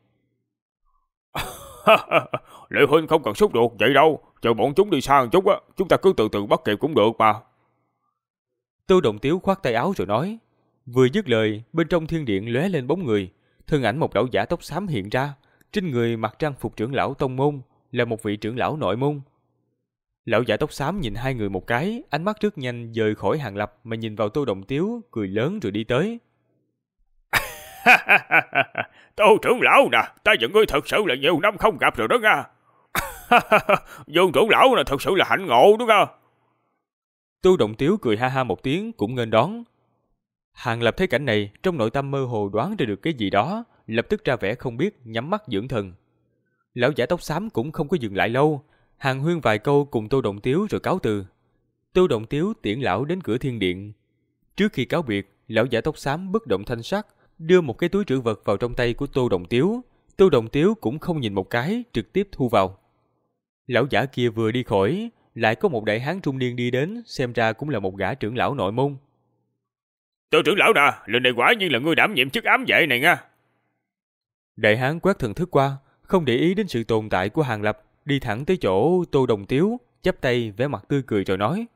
Lệ huynh không cần xúc ruột vậy đâu, chờ bọn chúng đi xa một chút á, chúng ta cứ từ từ bắt kịp cũng được mà. Tô Đồng Tiếu khoát tay áo rồi nói. Vừa dứt lời, bên trong thiên điện lóe lên bóng người, thân ảnh một lão giả tóc xám hiện ra, trên người mặc trang phục trưởng lão tông môn, là một vị trưởng lão nội môn. Lão giả tóc xám nhìn hai người một cái, ánh mắt rất nhanh dời khỏi Hàng Lập mà nhìn vào Tô Đồng Tiếu, cười lớn rồi đi tới. Tô trưởng lão nè, ta và ngươi thật sự là nhiều năm không gặp rồi đó nha. Dương trưởng lão là thật sự là hạnh ngộ đó nha. Tô Đồng Tiếu cười ha ha một tiếng cũng nghênh đón. Hàng Lập thấy cảnh này, trong nội tâm mơ hồ đoán ra được cái gì đó, lập tức ra vẻ không biết, nhắm mắt dưỡng thần. Lão giả tóc xám cũng không có dừng lại lâu, hàn huyên vài câu cùng Tô Đồng Tiếu rồi cáo từ. Tô Đồng Tiếu tiễn lão đến cửa thiên điện. Trước khi cáo biệt, lão giả tóc xám bất động thanh sắc, đưa một cái túi trữ vật vào trong tay của Tô Đồng Tiếu. Tô Đồng Tiếu cũng không nhìn một cái, trực tiếp thu vào. Lão giả kia vừa đi khỏi, lại có một đại hán trung niên đi đến, xem ra cũng là một gã trưởng lão nội môn. Tô trưởng lão nè, lần này quả nhiên là ngươi đảm nhiệm chức ám vệ này nha. Đại hán quét thần thức qua, không để ý đến sự tồn tại của Hàng Lập, đi thẳng tới chỗ Tô Đồng Tiếu, chắp tay vẻ mặt tươi cười rồi nói.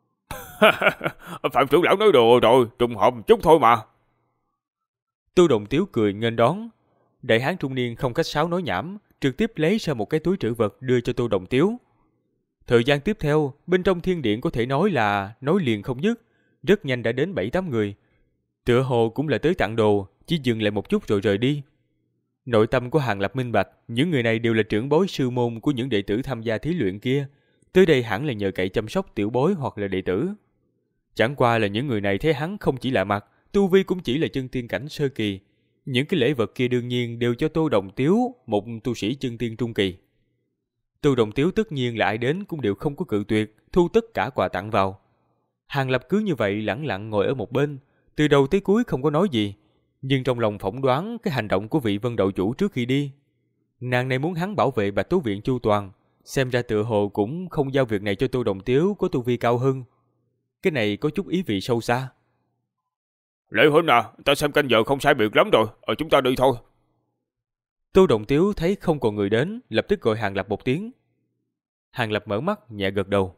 Phạm trưởng lão nói đùa rồi, trùng hợp chút thôi mà. Tô Đồng Tiếu cười nghênh đón. Đại hán trung niên không khách sáo nói nhảm, trực tiếp lấy ra một cái túi trữ vật đưa cho Tô Đồng Tiếu. Thời gian tiếp theo, bên trong thiên điện có thể nói là nối liền không dứt, rất nhanh đã đến 7-8 người. Tựa hồ cũng là tới tặng đồ, chỉ dừng lại một chút rồi rời đi. Nội tâm của Hàng Lập minh bạch, những người này đều là trưởng bối sư môn của những đệ tử tham gia thí luyện kia, tới đây hẳn là nhờ cậy chăm sóc tiểu bối hoặc là đệ tử. Chẳng qua là những người này thấy hắn không chỉ lạ mặt, tu vi cũng chỉ là chân tiên cảnh sơ kỳ. Những cái lễ vật kia đương nhiên đều cho Tô Đồng Tiếu, một tu sĩ chân tiên trung kỳ. Tô Đồng Tiếu tất nhiên là ai đến cũng đều không có cự tuyệt, thu tất cả quà tặng vào. Hàng Lập cứ như vậy lẳng lặng ngồi ở một bên, từ đầu tới cuối không có nói gì, nhưng trong lòng phỏng đoán cái hành động của vị Vân đạo chủ trước khi đi. Nàng này muốn hắn bảo vệ Bạch Tú viện chu toàn, xem ra tựa hồ cũng không giao việc này cho Tô Đồng Tiếu có tu vi cao hơn. Cái này có chút ý vị sâu xa. Lệ huynh à, ta xem canh giờ không sai biệt lắm rồi, chúng ta đi thôi. Tô Đồng Tiếu thấy không còn người đến, lập tức gọi Hàng Lập một tiếng. Hàng Lập mở mắt, nhẹ gật đầu.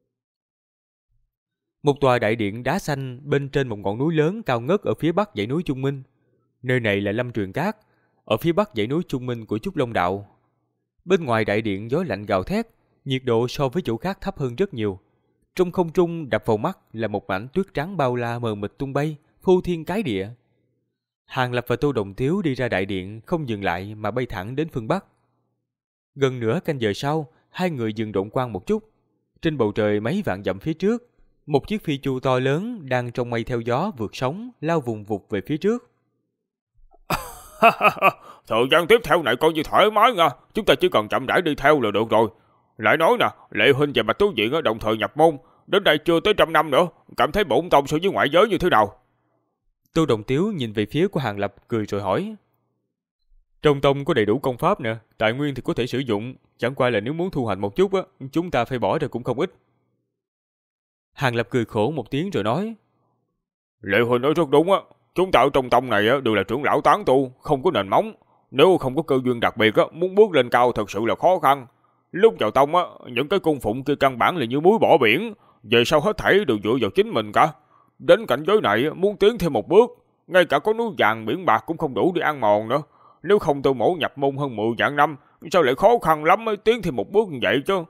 Một tòa đại điện đá xanh bên trên một ngọn núi lớn cao ngất ở phía bắc dãy núi Trung Minh. Nơi này là Lâm Truyền Cát, ở phía bắc dãy núi Trung Minh của Trúc Long Đạo. Bên ngoài đại điện gió lạnh gào thét, nhiệt độ so với chỗ khác thấp hơn rất nhiều. Trong không trung đập vào mắt là một mảnh tuyết trắng bao la mờ mịt tung bay, phô thiên cái địa. Hàng Lập và Tô Đồng Tiếu đi ra đại điện không dừng lại mà bay thẳng đến phương bắc. Gần nửa canh giờ sau, hai người dừng độn quang một chút. Trên bầu trời mấy vạn dặm phía trước, một chiếc phi chu to lớn đang trong mây theo gió vượt sóng lao vùng vụt về phía trước. Thời gian tiếp theo này coi như thoải mái nha, chúng ta chỉ cần chậm rãi đi theo là được rồi. Lại nói nè, Lệ huynh và Bạch Tú viện đồng thời nhập môn, đến đây chưa tới 100 năm nữa, cảm thấy bổn tông so với ngoại giới như thế nào? Tô Đồng Tiếu nhìn về phía của Hàng Lập cười rồi hỏi. Trong tông có đầy đủ công pháp nè, tài nguyên thì có thể sử dụng, chẳng qua là nếu muốn thu hoạch một chút á, chúng ta phải bỏ ra cũng không ít. Hàng Lập cười khổ một tiếng rồi nói: Lệ Huynh nói rất đúng á, chúng ta ở trong tông này đều là trưởng lão tán tu, không có nền móng. Nếu không có cơ duyên đặc biệt muốn bước lên cao thật sự là khó khăn. Lúc vào tông những cái cung phụng kia căn bản là như muối bỏ biển, về sau hết thảy đều dựa vào chính mình cả. Đến cảnh giới này muốn tiến thêm một bước, ngay cả có núi vàng biển bạc cũng không đủ để ăn mòn nữa. Nếu không Tô Mỗ nhập môn hơn 10 vạn năm, sao lại khó khăn lắm mới tiến thêm một bước như vậy chứ?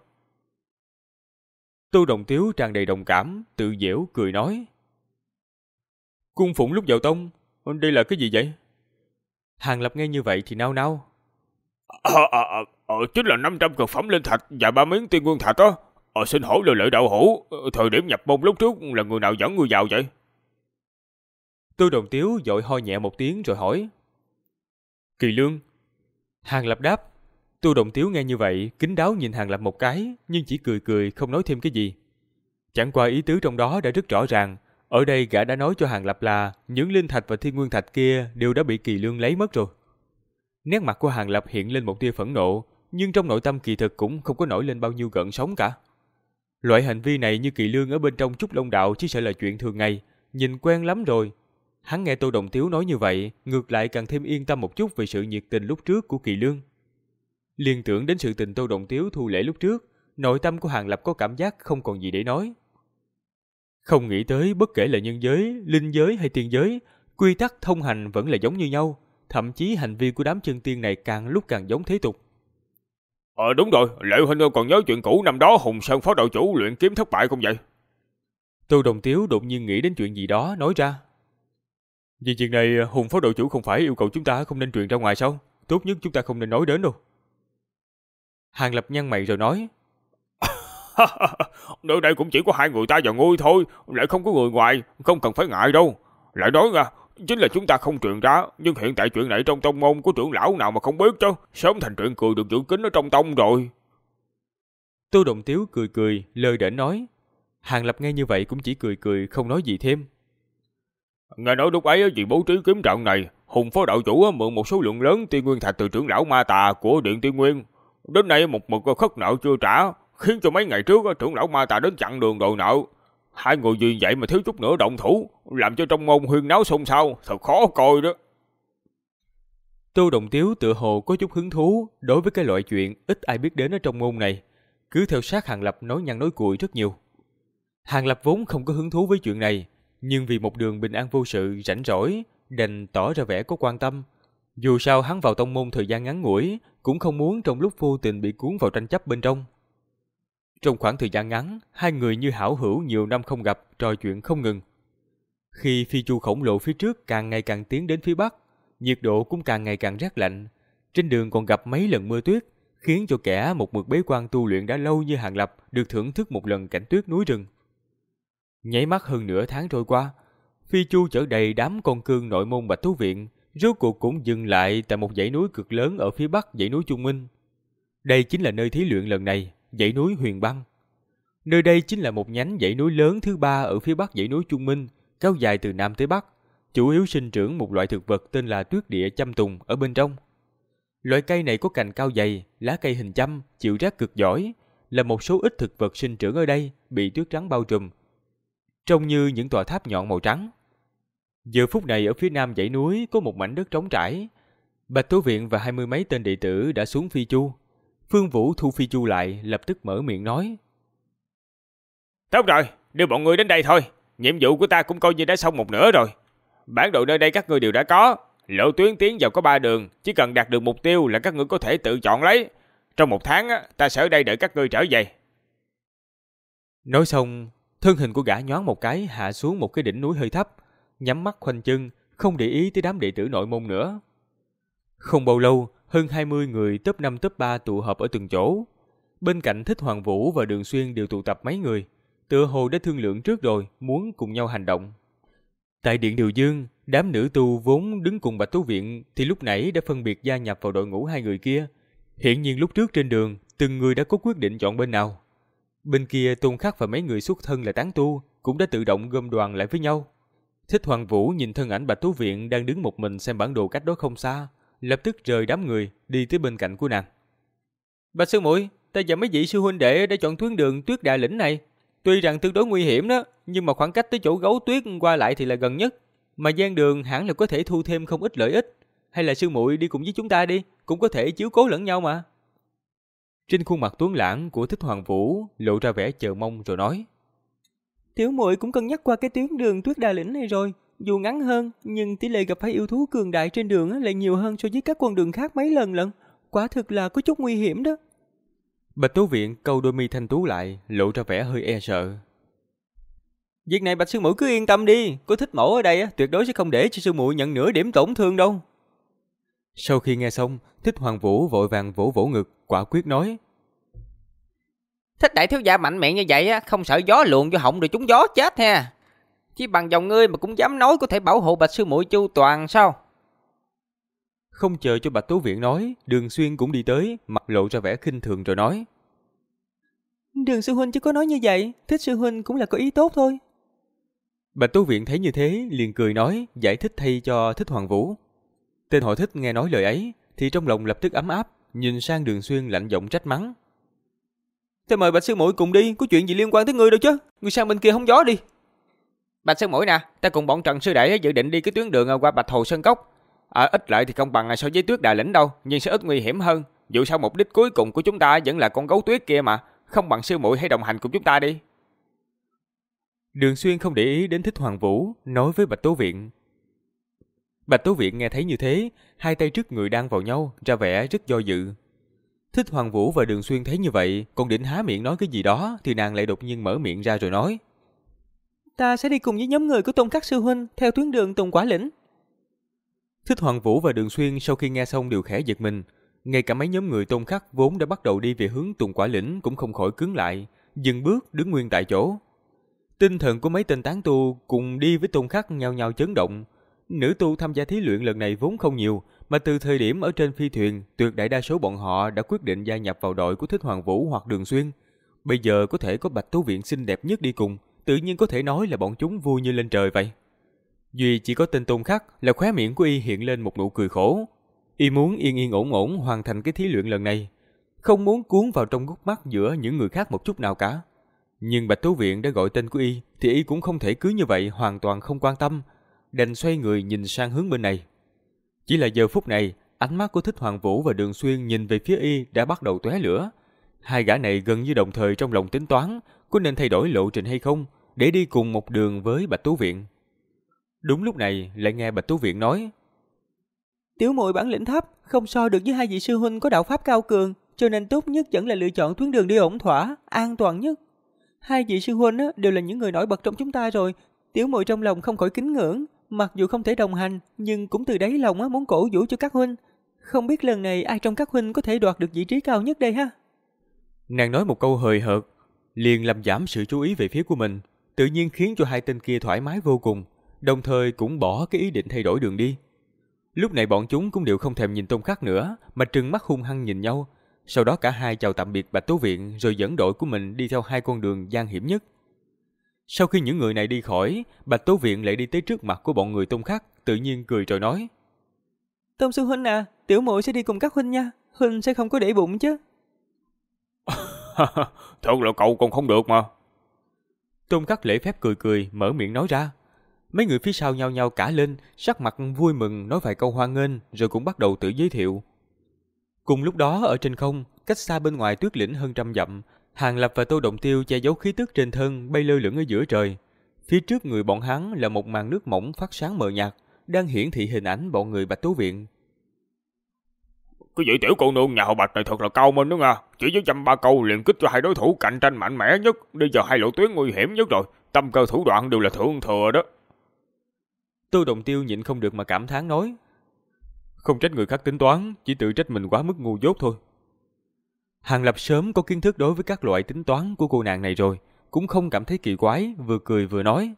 Tô Đồng Tiếu tràn đầy đồng cảm, tự giễu cười nói: Cung phụng lúc vào tông, đây là cái gì vậy? Hàng Lập nghe như vậy thì nao nao. Chính là 500 cực phẩm linh thạch và 3 miếng tiên nguyên thạch đó. Xin hỏi là Lệ đạo hữu, thời điểm nhập môn lúc trước là người nào dẫn người vào vậy? Tô Đồng Tiếu vội ho nhẹ một tiếng rồi hỏi: Kỳ Lương. Hàng Lập đáp. Tô Đồng Tiếu nghe như vậy, kín đáo nhìn Hàng Lập một cái, nhưng chỉ cười cười không nói thêm cái gì. Chẳng qua ý tứ trong đó đã rất rõ ràng. Ở đây gã đã nói cho Hàng Lập là những linh thạch và thiên nguyên thạch kia đều đã bị Kỳ Lương lấy mất rồi. Nét mặt của Hàng Lập hiện lên một tia phẫn nộ, nhưng trong nội tâm kỳ thực cũng không có nổi lên bao nhiêu gợn sóng cả. Loại hành vi này như Kỳ Lương ở bên trong Trúc Long Đạo chỉ sợ là chuyện thường ngày, nhìn quen lắm rồi. Hắn nghe Tô Đồng Tiếu nói như vậy, ngược lại càng thêm yên tâm một chút về sự nhiệt tình lúc trước của Kỳ Lương. Liên tưởng đến sự tình Tô Đồng Tiếu thu lễ lúc trước, nội tâm của Hàng Lập có cảm giác không còn gì để nói. Không nghĩ tới bất kể là nhân giới, linh giới hay tiên giới, quy tắc thông hành vẫn là giống như nhau, thậm chí hành vi của đám chân tiên này càng lúc càng giống thế tục. Đúng rồi, Lệ Huynh còn nhớ chuyện cũ năm đó Hùng Sơn phó đạo chủ luyện kiếm thất bại không vậy? Tô Đồng Tiếu đột nhiên nghĩ đến chuyện gì đó nói ra. Vì chuyện này Hùng phó đạo chủ không phải yêu cầu chúng ta không nên truyền ra ngoài sao? Tốt nhất chúng ta không nên nói đến đâu. Hàng Lập nhăn mày rồi nói. Nơi đây cũng chỉ có hai người ta và ngươi thôi, lại không có người ngoài, không cần phải ngại đâu. Lại nói ra, chính là chúng ta không truyền ra, nhưng hiện tại chuyện này trong tông môn của trưởng lão nào mà không biết chứ, sớm thành chuyện cười được giữ kín ở trong tông rồi. Tô Đồng Tiếu cười cười, lơ đễnh nói. Hàng Lập nghe như vậy cũng chỉ cười cười, không nói gì thêm. Nghe nói lúc ấy vì bố trí kiếm trận này, Hùng phó đạo chủ mượn một số lượng lớn tiên nguyên thạch từ trưởng lão Ma Tà của Điện Tiên Nguyên. Đến nay một mực khất nợ chưa trả, khiến cho mấy ngày trước trưởng lão Ma Tà đến chặn đường đòi nợ. Hai người vì vậy mà thiếu chút nữa động thủ, làm cho trong môn huyên náo xôn xao, thật khó coi đó. Tô Đồng Tiếu tựa hồ có chút hứng thú đối với cái loại chuyện ít ai biết đến ở trong môn này, cứ theo sát Hàng Lập nói nhăn nói cuội rất nhiều. Hàng Lập vốn không có hứng thú với chuyện này, nhưng vì một đường bình an vô sự rảnh rỗi, đành tỏ ra vẻ có quan tâm. Dù sao hắn vào tông môn thời gian ngắn ngủi, cũng không muốn trong lúc vô tình bị cuốn vào tranh chấp bên trong. Trong khoảng thời gian ngắn, hai người như hảo hữu nhiều năm không gặp, trò chuyện không ngừng. Khi phi chu khổng lồ phía trước càng ngày càng tiến đến phía bắc, nhiệt độ cũng càng ngày càng rét lạnh. Trên đường còn gặp mấy lần mưa tuyết, khiến cho kẻ một mực bế quan tu luyện đã lâu như Hàng Lập được thưởng thức một lần cảnh tuyết núi rừng. Nháy mắt hơn nửa tháng trôi qua, phi chu chở đầy đám con cương nội môn Bạch Thú Viện, rốt cuộc cũng dừng lại tại một dãy núi cực lớn ở phía bắc dãy núi Trung Minh. Đây chính là nơi thí luyện lần này, dãy núi Huyền Băng. Nơi đây chính là một nhánh dãy núi lớn thứ ba ở phía bắc dãy núi Trung Minh, kéo dài từ nam tới bắc, chủ yếu sinh trưởng một loại thực vật tên là tuyết địa chăm tùng ở bên trong. Loại cây này có cành cao dày, lá cây hình chăm, chịu rét cực giỏi, là một số ít thực vật sinh trưởng ở đây bị tuyết trắng bao trùm, trông như những tòa tháp nhọn màu trắng. Giờ phút này ở phía nam dãy núi có một mảnh đất trống trải. Bạch Tố Viện và 20 mấy tên đệ tử đã xuống phi chu. Phương Vũ thu phi chu lại, lập tức mở miệng nói. Tốt rồi, đưa bọn người đến đây thôi. Nhiệm vụ của ta cũng coi như đã xong một nửa rồi. Bản đồ nơi đây các ngươi đều đã có. Lộ tuyến tiến vào có 3 đường, chỉ cần đạt được mục tiêu là các ngươi có thể tự chọn lấy. Trong 1 tháng ta sẽ ở đây đợi các ngươi trở về. Nói xong, thân hình của gã nhoáng một cái hạ xuống một cái đỉnh núi hơi thấp, nhắm mắt khoanh chân, không để ý tới đám đệ tử nội môn nữa. Không bao lâu, hơn 20 người top 5 top 3 tụ họp ở từng chỗ. Bên cạnh Thích Hoàng Vũ và Đường Xuyên đều tụ tập mấy người, tựa hồ đã thương lượng trước rồi, muốn cùng nhau hành động. Tại Điện Điều Dương, đám nữ tu vốn đứng cùng Bạch Tú Viện thì lúc nãy đã phân biệt gia nhập vào đội ngũ hai người kia. Hiển nhiên lúc trước trên đường, từng người đã có quyết định chọn bên nào. Bên kia Tôn Khắc và mấy người xuất thân là tán tu cũng đã tự động gom đoàn lại với nhau. Thích Hoàng Vũ nhìn thân ảnh Bạch Tú Viện đang đứng một mình xem bản đồ cách đó không xa, lập tức rời đám người đi tới bên cạnh của nàng. Bạch sư muội, ta và mấy vị sư huynh đệ đã chọn tuyến đường Tuyết Đà Lĩnh này. Tuy rằng tương đối nguy hiểm đó, nhưng mà khoảng cách tới chỗ gấu tuyết qua lại thì là gần nhất. Mà gian đường hẳn là có thể thu thêm không ít lợi ích. Hay là sư muội đi cùng với chúng ta đi, cũng có thể chiếu cố lẫn nhau mà. Trên khuôn mặt tuấn lãng của Thích Hoàng Vũ lộ ra vẻ chờ mong rồi nói. Tiểu muội cũng cân nhắc qua cái tuyến đường Tuyết Đà Lĩnh này rồi. Dù ngắn hơn, nhưng tỷ lệ gặp phải yêu thú cường đại trên đường lại nhiều hơn so với các con đường khác mấy lần lận. Quả thực là có chút nguy hiểm đó. Bạch Tố Viện câu đôi mi thanh tú lại, lộ ra vẻ hơi e sợ. Việc này Bạch sư muội cứ yên tâm đi, có Thích mẫu ở đây tuyệt đối sẽ không để cho sư muội nhận nửa điểm tổn thương đâu. Sau khi nghe xong, Thích Hoàng Vũ vội vàng vỗ vỗ ngực, quả quyết nói. Thích đại thiếu gia mạnh miệng như vậy không sợ gió luồn vô họng rồi trúng gió chết ha. Chỉ bằng dòng ngươi mà cũng dám nói có thể bảo hộ Bạch sư muội chu toàn sao? Không chờ cho Bạch Tố Viện nói, Đường Xuyên cũng đi tới, mặt lộ ra vẻ khinh thường rồi nói. Đường sư huynh chứ có nói như vậy, Thích sư huynh cũng là có ý tốt thôi. Bạch Tố Viện thấy như thế, liền cười nói, giải thích thay cho Thích Hoàng Vũ. Tên họ Thích nghe nói lời ấy, thì trong lòng lập tức ấm áp, nhìn sang Đường Xuyên lạnh giọng trách mắng. Thế mời Bạch sư muội cùng đi, có chuyện gì liên quan tới ngươi đâu chứ, ngươi sang bên kia hóng gió đi. Bạch sư muội nè, ta cùng bọn Trần sư đệ dự định đi cái tuyến đường qua Bạch Hồ Sơn Cốc. Ít lại thì không bằng so với Tuyết Đà Lĩnh đâu, nhưng sẽ ít nguy hiểm hơn. Dù sao mục đích cuối cùng của chúng ta vẫn là con gấu tuyết kia mà, không bằng sư muội hãy đồng hành cùng chúng ta đi. Đường Xuyên không để ý đến Thích Hoàng Vũ, nói với Bạch Tố Viện. Bạch Tố Viện nghe thấy như thế, hai tay trước người đang vào nhau, ra vẻ rất do dự. Thích Hoàng Vũ và Đường Xuyên thấy như vậy, còn định há miệng nói cái gì đó, thì nàng lại đột nhiên mở miệng ra rồi nói. Ta sẽ đi cùng với nhóm người của Tôn Các sư huynh, theo tuyến đường Tùng Quả Lĩnh. Thích Hoàng Vũ và Đường Xuyên sau khi nghe xong đều khẽ giật mình. Ngay cả mấy nhóm người Tôn Khắc vốn đã bắt đầu đi về hướng Tùng Quả Lĩnh cũng không khỏi cứng lại, dừng bước đứng nguyên tại chỗ. Tinh thần của mấy tên tán tu cùng đi với Tôn Khắc nhao nhao chấn động. Nữ tu tham gia thí luyện lần này vốn không nhiều, mà từ thời điểm ở trên phi thuyền, tuyệt đại đa số bọn họ đã quyết định gia nhập vào đội của Thích Hoàng Vũ hoặc Đường Xuyên. Bây giờ có thể có Bạch Tố Viện xinh đẹp nhất đi cùng, tự nhiên có thể nói là bọn chúng vui như lên trời vậy. Duy chỉ có tên Tôn Khắc là khóe miệng của y hiện lên một nụ cười khổ. Y muốn yên yên ổn ổn hoàn thành cái thí luyện lần này, không muốn cuốn vào trong gút mắt giữa những người khác một chút nào cả. Nhưng Bạch Tố Viện đã gọi tên của y, thì y cũng không thể cứ như vậy hoàn toàn không quan tâm, đành xoay người nhìn sang hướng bên này. Chỉ là giờ phút này, ánh mắt của Thích Hoàng Vũ và Đường Xuyên nhìn về phía y đã bắt đầu tóe lửa. Hai gã này gần như đồng thời trong lòng tính toán, có nên thay đổi lộ trình hay không, để đi cùng một đường với Bạch Tố Viện. Đúng lúc này lại nghe Bạch Tố Viện nói. Tiểu muội bản lĩnh thấp, không so được với hai vị sư huynh có đạo pháp cao cường, cho nên tốt nhất vẫn là lựa chọn tuyến đường đi ổn thỏa, an toàn nhất. Hai vị sư huynh đều là những người nổi bật trong chúng ta rồi, tiểu muội trong lòng không khỏi kính ngưỡng, mặc dù không thể đồng hành, nhưng cũng từ đáy lòng muốn cổ vũ cho các huynh. Không biết lần này ai trong các huynh có thể đoạt được vị trí cao nhất đây ha? Nàng nói một câu hời hợt, liền làm giảm sự chú ý về phía của mình, tự nhiên khiến cho hai tên kia thoải mái vô cùng, đồng thời cũng bỏ cái ý định thay đổi đường đi. Lúc này bọn chúng cũng đều không thèm nhìn Tôn Khắc nữa, mà trừng mắt hung hăng nhìn nhau. Sau đó cả hai chào tạm biệt Bạch Tố Viện, rồi dẫn đội của mình đi theo hai con đường gian hiểm nhất. Sau khi những người này đi khỏi, Bạch Tố Viện lại đi tới trước mặt của bọn người Tôn Khắc, tự nhiên cười rồi nói. Tôn sư huynh à, tiểu muội sẽ đi cùng các huynh nha, huynh sẽ không có để bụng chứ. Thật là cậu còn không được mà. Tôn Khắc lễ phép cười cười, mở miệng nói ra. Mấy người phía sau nhao nhao cả lên, sắc mặt vui mừng nói vài câu hoan nghênh, rồi cũng bắt đầu tự giới thiệu. Cùng lúc đó ở trên không, cách xa bên ngoài Tuyết Lĩnh hơn 100 dặm, Hàng Lập và Tô Động Tiêu che giấu khí tức trên thân bay lơ lửng ở giữa trời. Phía trước người bọn hắn là một màn nước mỏng phát sáng mờ nhạt, đang hiển thị hình ảnh bọn người Bạch Tố Viện. Cái vị tiểu cô nương nhà họ Bạch này thật là cao minh đó nha, chỉ với 130 câu liền kích cho hai đối thủ cạnh tranh mạnh mẽ nhất, bây giờ hai lộ tuyến nguy hiểm nhất rồi, tâm cơ thủ đoạn đều là thượng thừa đó. Tô Động Tiêu nhịn không được mà cảm thán nói. Không trách người khác tính toán, chỉ tự trách mình quá mức ngu dốt thôi. Hàng Lập sớm có kiến thức đối với các loại tính toán của cô nàng này rồi, cũng không cảm thấy kỳ quái, vừa cười vừa nói.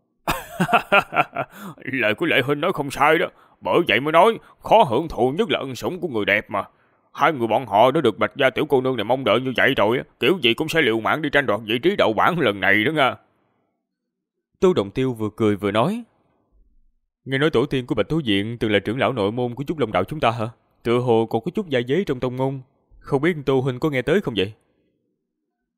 Lời của Lệ Huynh nói không sai đó, bởi vậy mới nói khó hưởng thụ nhất là ân sủng của người đẹp mà. Hai người bọn họ đã được Bạch gia tiểu cô nương này mong đợi như vậy rồi, kiểu gì cũng sẽ liều mạng đi tranh đoạt vị trí đầu bảng lần này đó nha. Tô Động Tiêu vừa cười vừa nói. Nghe nói tổ tiên của Bạch Tố Viện từng là trưởng lão nội môn của Trúc Long đạo chúng ta hả? Tựa hồ còn có chút gia giới trong tông môn, không biết Tô huynh có nghe tới không vậy?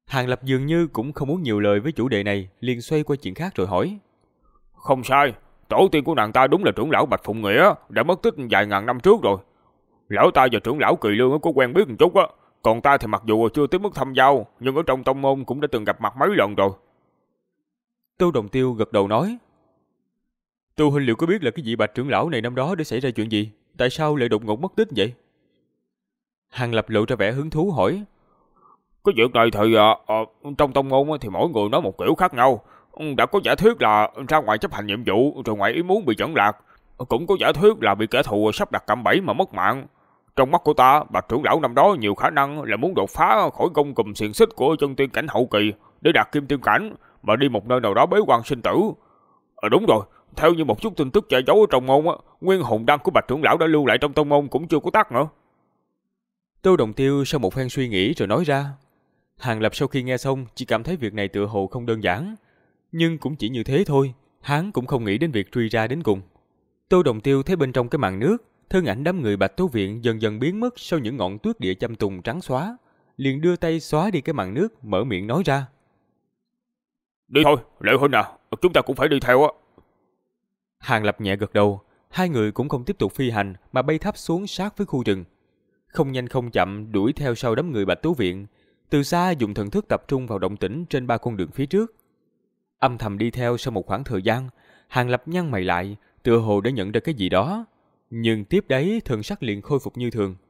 Hàng Lập dường như cũng không muốn nhiều lời với chủ đề này, liền xoay qua chuyện khác rồi hỏi. Không sai, tổ tiên của nàng ta đúng là trưởng lão Bạch Phụng Nghĩa, đã mất tích vài ngàn năm trước rồi. Lão ta và trưởng lão Kỳ Lương có quen biết một chút á, còn ta thì mặc dù chưa tới mức thâm giao, nhưng ở trong tông môn cũng đã từng gặp mặt mấy lần rồi. Tô Đồng Tiêu gật đầu nói. Tô huynh liệu có biết là cái vị Bạch trưởng lão này năm đó đã xảy ra chuyện gì? Tại sao lại đột ngột mất tích vậy? Hàng Lập lộ ra vẻ hứng thú hỏi. Cái việc này thì trong tông môn thì mỗi người nói một kiểu khác nhau. Đã có giả thuyết là ra ngoài chấp hành nhiệm vụ rồi ngoài ý muốn bị dẫn lạc, cũng có giả thuyết là bị kẻ thù sắp đặt cạm bẫy mà mất mạng. Trong mắt của ta, Bạch trưởng lão năm đó nhiều khả năng là muốn đột phá khỏi gông cùm xiềng xích của chân tiên cảnh hậu kỳ để đạt kim tiên cảnh, mà đi một nơi nào đó bế quan sinh tử. Đúng rồi, theo như một chút tin tức che giấu ở trong môn, nguyên hồn đăng của Bạch trưởng lão đã lưu lại trong tông môn cũng chưa có tắt nữa. Tô Đồng Tiêu sau một phen suy nghĩ rồi nói ra. Hàng Lập sau khi nghe xong chỉ cảm thấy việc này tựa hồ không đơn giản, nhưng cũng chỉ như thế thôi, hắn cũng không nghĩ đến việc truy ra đến cùng. Tô Đồng Tiêu thấy bên trong cái màn nước, thân ảnh đám người Bạch Tố Viện dần dần biến mất sau những ngọn tuyết địa chăm tùng trắng xóa, liền đưa tay xóa đi cái màn nước, mở miệng nói ra. Đi thôi, Lệ huynh à, chúng ta cũng phải đi theo á. Hàng Lập nhẹ gật đầu, hai người cũng không tiếp tục phi hành mà bay thấp xuống sát với khu rừng. Không nhanh không chậm đuổi theo sau đám người Bạch Tố Viện, từ xa dùng thần thức tập trung vào động tĩnh trên ba con đường phía trước. Âm thầm đi theo sau một khoảng thời gian, Hàng Lập nhăn mày lại, tựa hồ đã nhận ra cái gì đó, nhưng tiếp đấy thần sắc liền khôi phục như thường.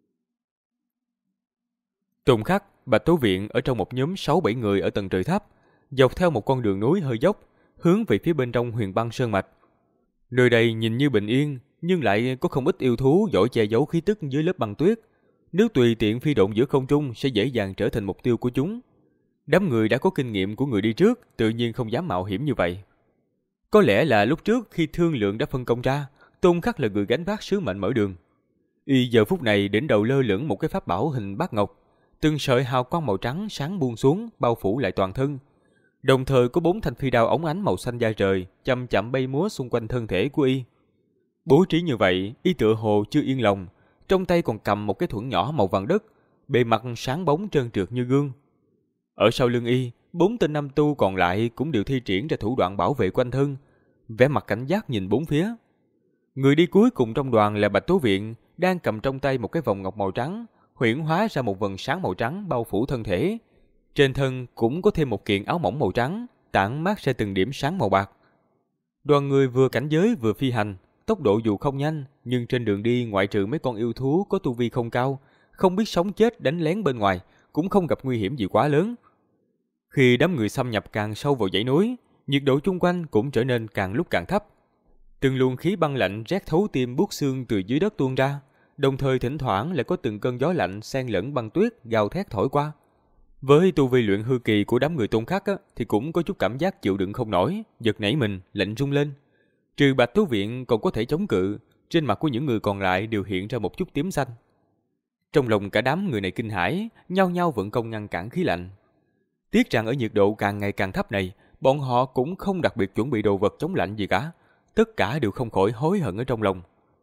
Tùng khắc, Bạch Tố Viện ở trong một nhóm 6-7 người ở tầng trời thấp, dọc theo một con đường núi hơi dốc, hướng về phía bên trong Huyền Băng Sơn Mạch. Nơi đây nhìn như bình yên, nhưng lại có không ít yêu thú giỏi che giấu khí tức dưới lớp băng tuyết. Nếu tùy tiện phi độn giữa không trung sẽ dễ dàng trở thành mục tiêu của chúng. Đám người đã có kinh nghiệm của người đi trước, tự nhiên không dám mạo hiểm như vậy. Có lẽ là lúc trước khi thương lượng đã phân công ra, Tôn Khắc là người gánh vác sứ mệnh mở đường. Y giờ phút này đỉnh đầu lơ lửng một cái pháp bảo hình bát ngọc, từng sợi hào quang màu trắng sáng buông xuống, bao phủ lại toàn thân. Đồng thời có 4 thanh phi đao óng ánh màu xanh da trời chậm chậm bay múa xung quanh thân thể của Y. Bố trí như vậy, Y tựa hồ chưa yên lòng, trong tay còn cầm một cái thuẫn nhỏ màu vàng đất, bề mặt sáng bóng trơn trượt như gương. Ở sau lưng Y, 4 tên nam tu còn lại cũng đều thi triển ra thủ đoạn bảo vệ quanh thân, vẻ mặt cảnh giác nhìn bốn phía. Người đi cuối cùng trong đoàn là Bạch Tố Viện, đang cầm trong tay một cái vòng ngọc màu trắng, huyễn hóa ra một vầng sáng màu trắng bao phủ thân thể. Trên thân cũng có thêm một kiện áo mỏng màu trắng, tản mát ra từng điểm sáng màu bạc. Đoàn người vừa cảnh giới vừa phi hành, tốc độ dù không nhanh, nhưng trên đường đi ngoại trừ mấy con yêu thú có tu vi không cao, không biết sống chết đánh lén bên ngoài, cũng không gặp nguy hiểm gì quá lớn. Khi đám người xâm nhập càng sâu vào dãy núi, nhiệt độ chung quanh cũng trở nên càng lúc càng thấp. Từng luồng khí băng lạnh rét thấu tim buốt xương từ dưới đất tuôn ra, đồng thời thỉnh thoảng lại có từng cơn gió lạnh xen lẫn băng tuyết gào thét thổi qua. Với tu vi luyện hư kỳ của đám người Tôn Khắc thì cũng có chút cảm giác chịu đựng không nổi, giật nảy mình, lạnh run lên. Trừ Bạch Tố Viện còn có thể chống cự, trên mặt của những người còn lại đều hiện ra một chút tím xanh. Trong lòng cả đám người này kinh hãi, nhao nhao vận công ngăn cản khí lạnh. Tiếc rằng ở nhiệt độ càng ngày càng thấp này, bọn họ cũng không đặc biệt chuẩn bị đồ vật chống lạnh gì cả, tất cả đều không khỏi hối hận ở trong lòng.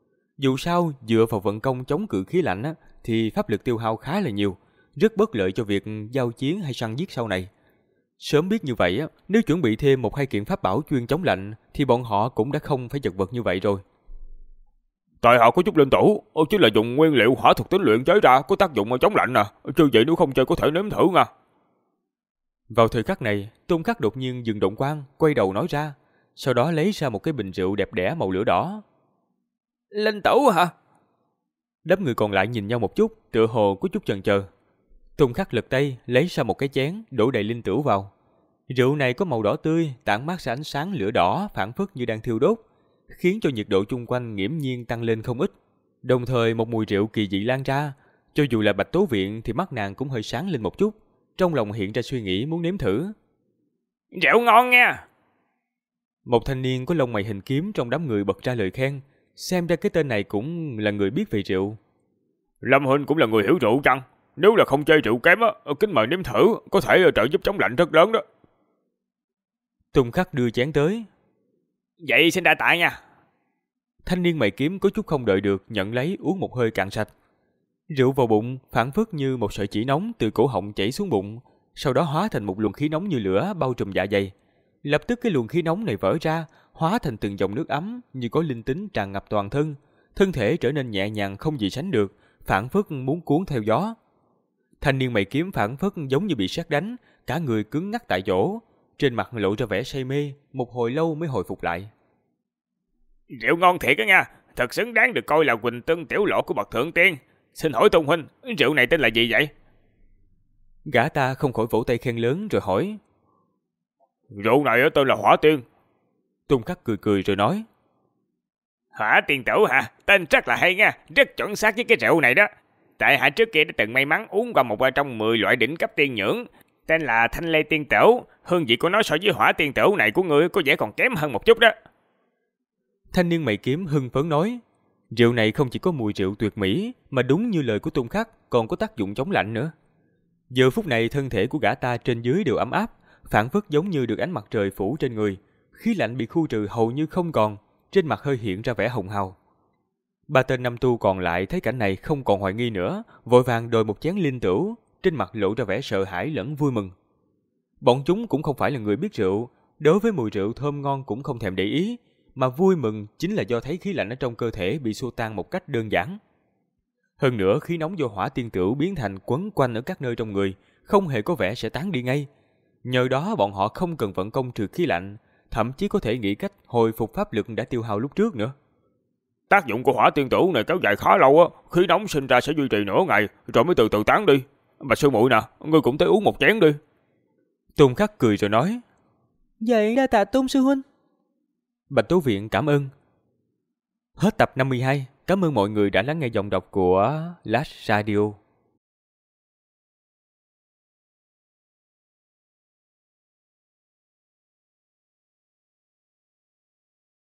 Dù sao, dựa vào vận công chống cự khí lạnh thì pháp lực tiêu hao khá là nhiều, rất bất lợi cho việc giao chiến hay săn giết sau này. Sớm biết như vậy, nếu chuẩn bị thêm 1-2 kiện pháp bảo chuyên chống lạnh thì bọn họ cũng đã không phải chật vật như vậy rồi. Tại họ có chút linh tủ, chứ là dùng nguyên liệu hỏa thuộc tính luyện chế ra có tác dụng chống lạnh chứ vậy nếu không chơi có thể nếm thử nha. Vào thời khắc này, Tôn Khắc đột nhiên dừng động quang, quay đầu nói ra, sau đó lấy ra một cái bình rượu đẹp đẽ màu lửa đỏ. Linh tửu hả? Đám người còn lại nhìn nhau một chút, tựa hồ có chút chần chờ. Tôn Khắc lật tay, lấy ra một cái chén, đổ đầy linh tửu vào. Rượu này có màu đỏ tươi, tản mát ra ánh sáng lửa đỏ, phảng phất như đang thiêu đốt, khiến cho nhiệt độ chung quanh nghiễm nhiên tăng lên không ít. Đồng thời một mùi rượu kỳ dị lan ra, cho dù là Bạch Tố Viện thì mắt nàng cũng hơi sáng lên một chút, trong lòng hiện ra suy nghĩ muốn nếm thử. Rượu ngon nha! Một thanh niên có lông mày hình kiếm trong đám người bật ra lời khen, xem ra cái tên này cũng là người biết về rượu. Lâm huynh cũng là người hiểu rượu chăng? Nếu là không chơi rượu kém kính mời nếm thử, có thể trợ giúp chống lạnh rất lớn đó. Tùng Khắc đưa chén tới. Vậy xin đa tạ nha. Thanh niên mày kiếm có chút không đợi được, nhận lấy uống một hơi cạn sạch. Rượu vào bụng, phảng phất như một sợi chỉ nóng từ cổ họng chảy xuống bụng, sau đó hóa thành một luồng khí nóng như lửa bao trùm dạ dày. Lập tức cái luồng khí nóng này vỡ ra, hóa thành từng dòng nước ấm như có linh tính tràn ngập toàn thân. Thân thể trở nên nhẹ nhàng không gì sánh được, phảng phất muốn cuốn theo gió. Thanh niên mày kiếm phảng phất giống như bị sét đánh, cả người cứng ngắc tại chỗ, trên mặt lộ ra vẻ say mê, một hồi lâu mới hồi phục lại. Rượu ngon thiệt á nha, thật xứng đáng được coi là Quỳnh Tân tiểu lộ của bậc thượng tiên. Xin hỏi Tôn huynh, rượu này tên là gì vậy? Gã ta không khỏi vỗ tay khen lớn rồi hỏi. Rượu này tên là Hỏa Tiên. Tôn Khắc cười cười rồi nói. Hỏa Tiên Tử hả? Tên rất là hay nha, rất chuẩn xác với cái rượu này đó. Tại hạ trước kia đã từng may mắn uống qua một trong 10 loại đỉnh cấp tiên nhưỡng, tên là Thanh Lê Tiên Tử. Hương vị của nó so với Hỏa Tiên Tử này của ngươi có vẻ còn kém hơn một chút đó. Thanh niên mày kiếm hưng phấn nói. Rượu này không chỉ có mùi rượu tuyệt mỹ, mà đúng như lời của Tôn Khắc còn có tác dụng chống lạnh nữa. Giờ phút này thân thể của gã ta trên dưới đều ấm áp, phảng phất giống như được ánh mặt trời phủ trên người, khí lạnh bị khu trừ hầu như không còn, trên mặt hơi hiện ra vẻ hồng hào. Ba tên nam tu còn lại thấy cảnh này không còn hoài nghi nữa, vội vàng đòi một chén linh tửu, trên mặt lộ ra vẻ sợ hãi lẫn vui mừng. Bọn chúng cũng không phải là người biết rượu, đối với mùi rượu thơm ngon cũng không thèm để ý, mà vui mừng chính là do thấy khí lạnh ở trong cơ thể bị xua tan một cách đơn giản. Hơn nữa khí nóng do Hỏa Tiên Tửu biến thành quấn quanh ở các nơi trong người, không hề có vẻ sẽ tán đi ngay. Nhờ đó bọn họ không cần vận công trừ khí lạnh, thậm chí có thể nghĩ cách hồi phục pháp lực đã tiêu hao lúc trước nữa. Tác dụng của Hỏa Tiên Tửu này kéo dài khá lâu á, khí nóng sinh ra sẽ duy trì nửa ngày, rồi mới từ từ tán đi. Bạch sư muội nè, ngươi cũng tới uống một chén đi. Tôn Khắc cười rồi nói. Vậy đa tạ Tôn sư huynh. Bạch Tố Viện cảm ơn. Hết tập 52. Cảm ơn mọi người đã lắng nghe giọng đọc của Last Radio.